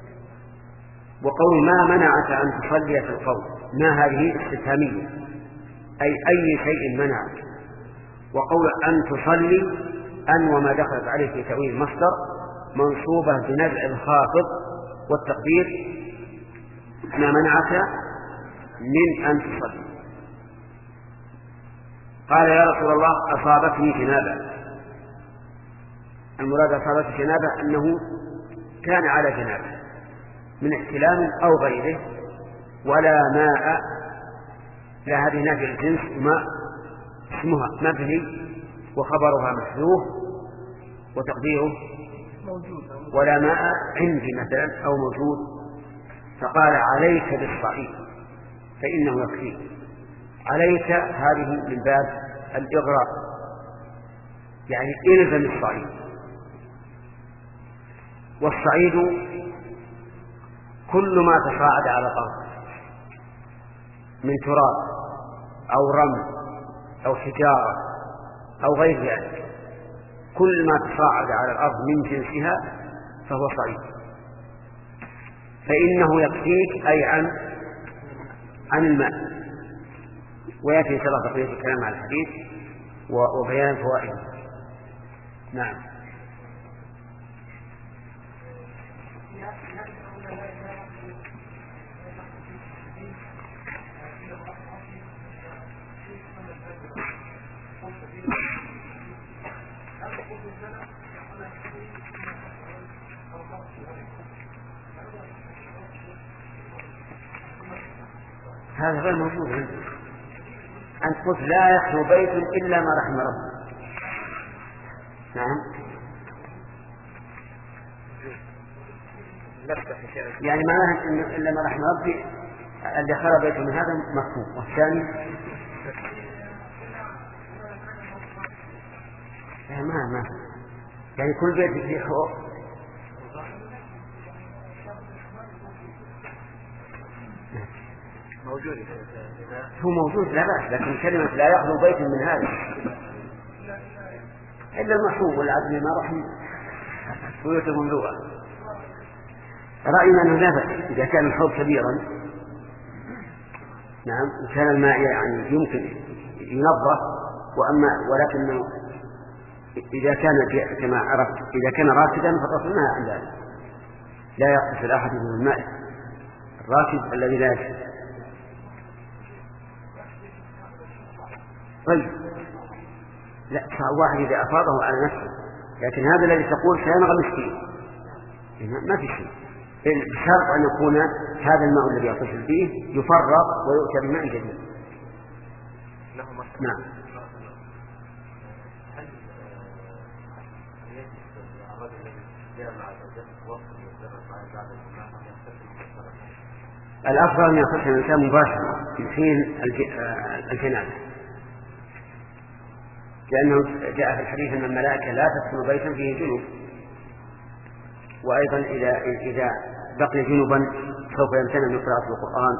وقول ما منعك أن تصلي في القوم، ما هذه استفهامية أي شيء منعك. وقول أن تصلي أن وما دخلت عليه في تأويل المصدر منصوبة بنزع الخافض، والتقدير ما منعك من أن تصلي. قال: يا رسول الله أصابتني جنابة. المراد أصابته جنابة أنه كان على جنابة من احتلام أو غيره، ولا ماء، لا هذه نافية الجنس، ماء اسمها مبني وخبرها محذوف وتقديره ولا ماء عندي مثلا أو موجود. فقال: عليك بالصعيد فإنه يكفيك. عليك هذه من باب الإغراء، يعني إلزم الصعيد. والصعيد كل ما تصاعد على الأرض من تراب أو رمل أو حجارة أو غير ذلك، كل ما تصاعد على الأرض من جنسها فهو صعيد. فإنه يكفيك أي عن الماء. ويأتي إن شاء الله بقية الكلام على الحديث وبيان فوائده. نعم. هذا غير موجود عندي. أنت قلت لا يخلو بيت إلا ما رحم ربي. نعم. يعني معناها إلا ما رحم ربي اللي خلى بيت من هذا مفهوم. والثاني ما يعني كل بيت فيه خوف. موجود هو موجود لا بأس، لكن كلمة لا يخلو بيت من هذا إلا المحفوظ والعدل ما رحم بيوت مملوءة. رأينا أنه لا بأس إذا كان الحوض كبيرا. نعم. وكان الماء يعني يمكن ينظف، ولكن إذا كان كما عرفت إذا كان راكدا فالرسول نهى عن ذلك، لا يغتسل أحد من الماء الراكد الذي لا يشرب. طيب لا، واحد إذا أفاضه على نفسه، لكن هذا الذي تقول سينغمس فيه ما في شيء، بشرط أن يكون هذا الماء الذي يغتسل فيه يفرغ ويؤتى بماء جديد. نعم. الأفضل أن يغتسل الإنسان مباشرة في حين الجنابة، لأنه جاء في الحديث أن الملائكة لا تدخل بيتا فيه جنوب، وأيضا إذا بقي جنوبا سوف يمتنع من قراءة القرآن،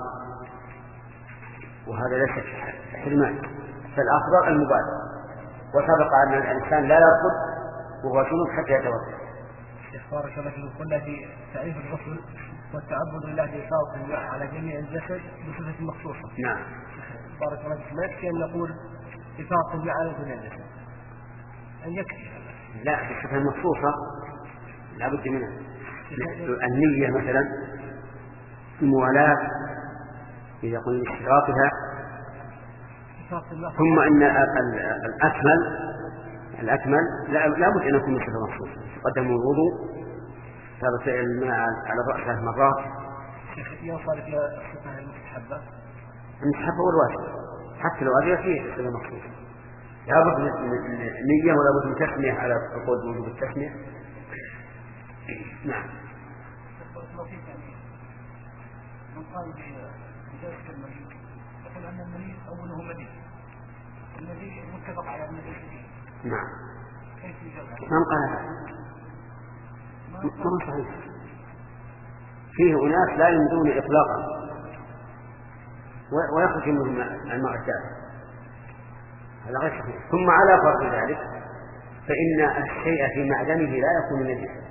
وهذا ليس حرمان، فالأفضل المبادرة. وسبق أن الإنسان لا يرقد وهو جنوب حتى يتوضأ. بارك الله فيكم. قلنا في تعريف الغسل والتعبد لله بإفاضة الماء على جميع الجسد بصفة مخصوصة. نعم. بارك الله فيكم. ما يكفي أن نقول إفاضة الماء على جميع الجسد، أن يكفي؟ لا، بصفة مخصوصة لا بد منها. النية مثلا الموالاة إذا قلنا اشتراطها، ثم أن الأكمل لا بد أن يكون بصفة مخصوصة. قدموا الوضوء تغسل الماء على الرأس 3 مرات. يوصل إلى الصفة المستحبة. المستحبة والواجب حتى لو أجل فيه بصفة مخصوصة، لا بد من نية ولا بد من تسمية على القول بوجوب التسمية. نعم. من قال بجلسة المريض يقول أن المريض أوله مدين، الذي متفق على أنه شديد. نعم. كيف يجلس؟ من قال هذا؟ ما صحيح. فيه أناس لا يمدون إطلاقا ويخرج منهم الماء الدافئ، هذا غير صحيح. ثم على فرض ذلك فإن الشيء في معدنه لا يكون نجسا،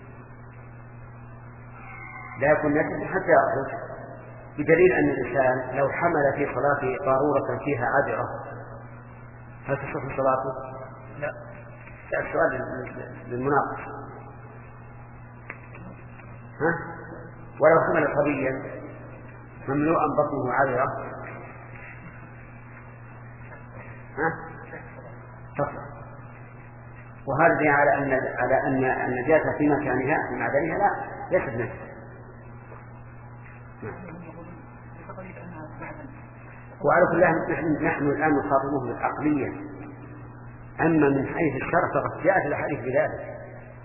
لا يكون نجسا حتى يخرج، بدليل أن الإنسان لو حمل في صلاته قارورة فيها عذرة هل تصح صلاته؟ لا. السؤال للمناقش. ولو حمل صبيا مملوءا بطنه عذرة تصح. وهذا دليل على أن النجاسة في مكانها في معدنها لا ليست نجسة. وعلى كل حال نحن الآن نخاطبه بالعقلية، أما من حيث الشرع فقد جاءت الأحاديث بذلك،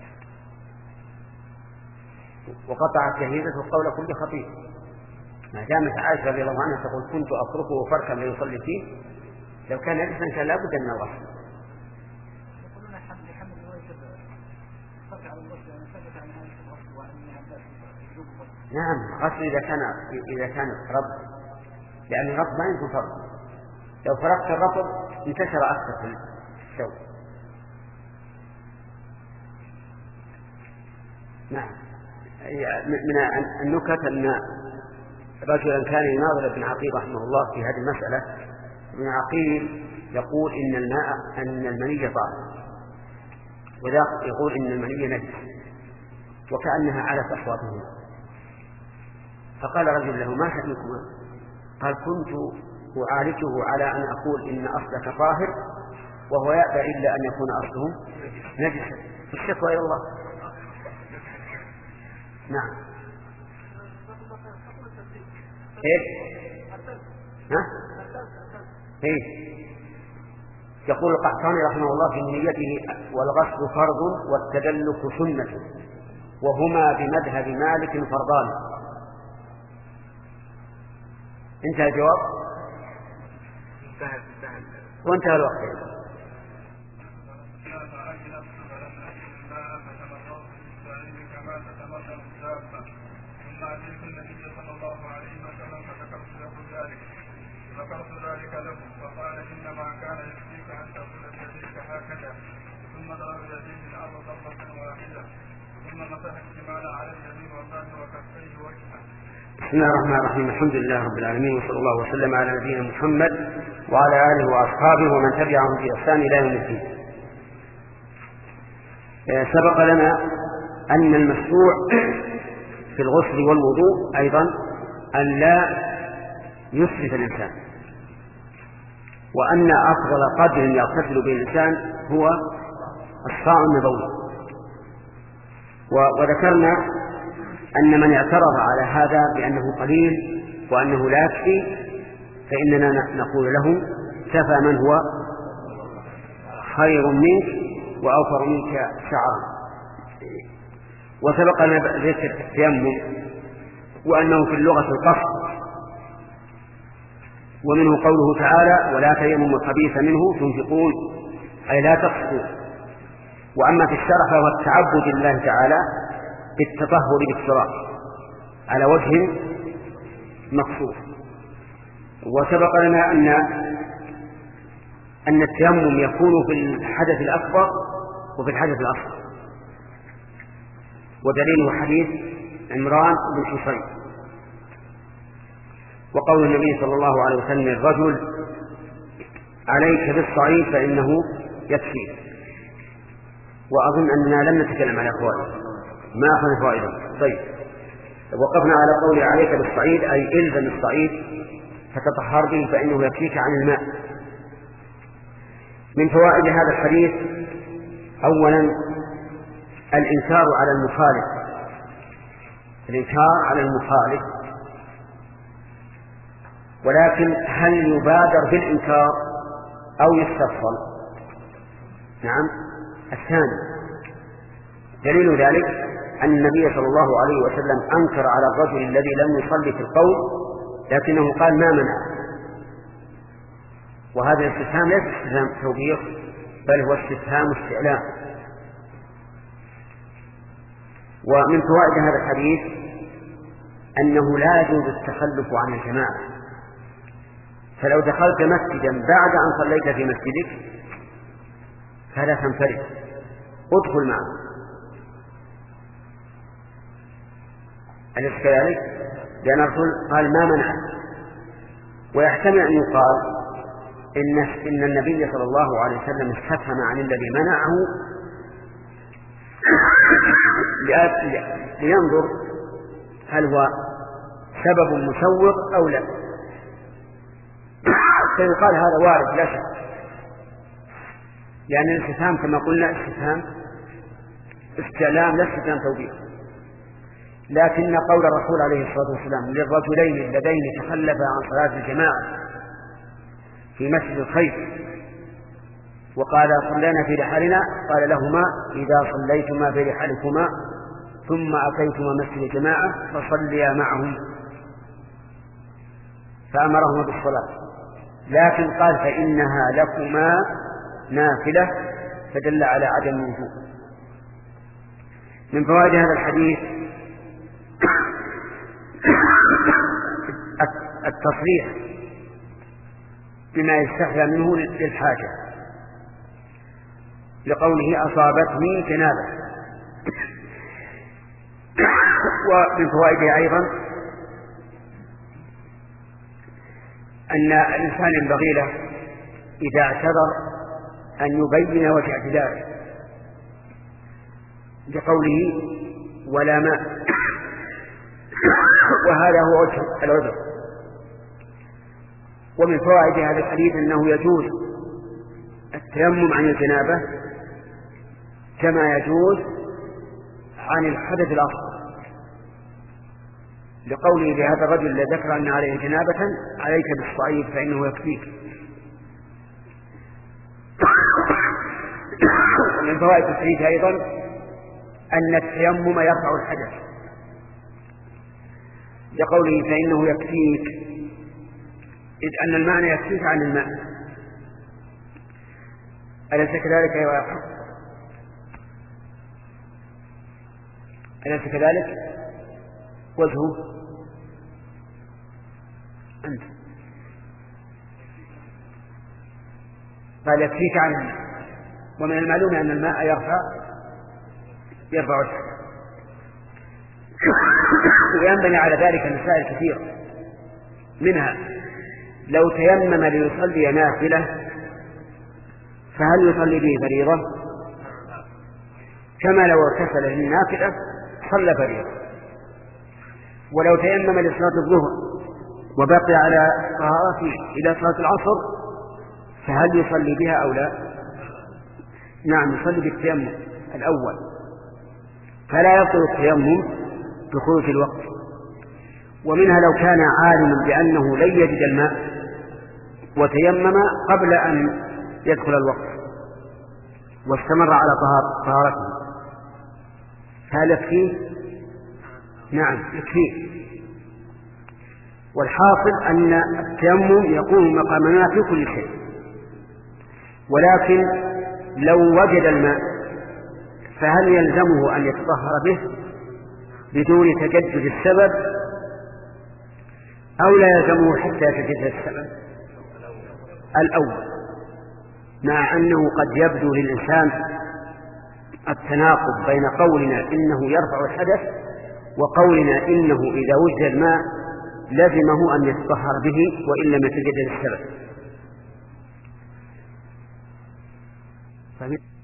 وقطعت جهيزة قول كل خطيب. ما دامت عائشة رضي الله عنها تقول كنت أتركه فركا ليصلي فيه، لو كان نجسا كان لا بد من الغسل. نعم، غسل إذا كان رب، لأن الرطب ما يمكن فرض. لو فرقت الرطب انتشر أكثر في الشوك. نعم. من النكت أن رجلا كان يناظر ابن عقيل رحمه الله في هذه المسألة. ابن عقيل يقول أن المني طاهر، وذاك يقول إن المني نجس، وكأنها علت أصواتهما. فقال رجل له ما شأنكما؟ قال كنت أعالجه على أن أقول إن أصلك طاهر وهو يأبى إلا أن يكون أصله نجسا، الشكوى إلى الله. نعم. يقول القحطاني رحمه الله في نيته والغسل فرض والتدلك سنة وهما بمذهب مالك فرضان. انتهى الجواب وانتهى الوقت. ذكرت ذلك له فقال انما كان يكفيك ان تغسل بيديك هكذا ثم ضرب يديه الارض ضربه واحده ثم مسح الشمال على اليمين والظهر وكفيه وجهه. بسم الله الرحمن الرحيم. الحمد لله رب العالمين، وصلى الله وسلم على نبينا محمد وعلى آله وأصحابه ومن تبعهم بإحسان إلى يوم الدين. سبق لنا أن المشروع في الغسل والوضوء أيضا أن لا يسرف الإنسان، وأن أفضل قدر يغتسل به الإنسان هو الصاع النبوي. وذكرنا أن من اعترض على هذا بأنه قليل وأنه لا يكفي فإننا نقول له كفى من هو خير منك وأوفر منك شعرا. وسبق لنا ذكر التيمم وأنه في اللغة القصد، ومنه قوله تعالى ولا تيمموا الخبيث منه تنفقون، أي لا تقصدوا. وأما في الشرع فهو التعبد لله تعالى بالتطهر بالتراب على وجه مقصود. وسبق لنا أن التيمم يكون في الحدث الأكبر وفي الحدث الأصغر، ودليله حديث عمران بن حصين وقول النبي صلى الله عليه وسلم للرجل عليك بالصعيد فإنه يكفي. وأظن أننا لم نتكلم على فوائد، ما أخذنا فوائدا. طيب، وقفنا على قول عليك بالصعيد أي إلزم الصعيد فتطهر به فإنه يكفيك عن الماء. من فوائد هذا الحديث أولا الإنكار على المخالف، الإنكار على المخالف، ولكن هل يبادر بالإنكار أو يستفصل؟ نعم، الثاني. دليل ذلك أن النبي صلى الله عليه وسلم أنكر على الرجل الذي لم يصلي في القول لكنه قال ما منع، وهذا الاستفهام ليس استفهام توبيخ بل هو استفهام استعلام. ومن فوائد هذا الحديث أنه لا يجوز التخلف عن الجماعة، فلو دخلت مسجدا بعد أن صليت في مسجدك فلا تنفرد، ادخل معه. أليس كذلك؟ لأن الرسول قال ما منع. ويحتمل أن يقال إن النبي صلى الله عليه وسلم استفهم عن الذي منعه لينظر هل هو سبب مسوغ أو لا، فيقال هذا وارد لا شك، لأن الاستفهام كما قلنا استفهام استعلام لا استفهام توبيخ. لكن قول الرسول عليه الصلاة والسلام للرجلين اللذين تخلفا عن صلاة الجماعة في مسجد الخيف وقال صلينا في رحالنا، قال لهما إذا صليتما في رحالكما ثم أتيتما مسجد الجماعة فصليا معهم، فأمرهما بالصلاة، لكن قال فإنها لكما نافلة، فدل على عدم الوجوب. من فوائد هذا الحديث التصريح بما يستحيا منه للحاجة، لقوله أصابتني جنابة. ومن فوائده أيضا أن الإنسان ينبغي له إذا اعتذر أن يبين وجه اعتذاره، لقوله ولا ماء، وهذا هو وجه العذر. ومن فوائد هذا الحديث أنه يجوز التيمم عن الجنابة كما يجوز عن الحدث الأصغر، لقوله لهذا الرجل الذي ذكر أن عليه جنابة عليك بالصعيد فإنه يكفيك. ومن فوائد الحديث أيضا أن التيمم يرفع الحدث، لقوله فإنه يكفيك، إذ أن المعنى يكفيك عن الماء. أليس كذلك يا أخي؟ أليس كذلك؟ وجهه أنت قال يكفيك عن الماء، ومن المعلوم أن الماء يرفع الحدث. وينبني على ذلك مسائل كثيرة، منها لو تيمم ليصلي نافلة فهل يصلي به فريضة؟ كما لو اغتسل للنافلة صلى فريضة. ولو تيمم لصلاة الظهر وبقي على طهارته إلى صلاة العصر فهل يصلي بها أو لا؟ نعم، يصلي بالتيمم الأول، فلا يبطل التيمم بخروج الوقت. ومنها لو كان عالما بأنه لن يجد الماء وتيمم قبل أن يدخل الوقت واستمر على طهارته هل يكفيه؟ نعم يكفيه. والحاصل أن التيمم يقوم مقام الماء في كل شيء، ولكن لو وجد الماء فهل يلزمه أن يتطهر به بدون تجدد السبب أو لا يلزمه حتى يتجدد السبب الأول؟ مع أنه قد يبدو للإنسان التناقض بين قولنا إنه يرفع الحدث وقولنا إنه إذا وجد الماء لزمه أن يتطهر به وإن لم يتجدد السبب.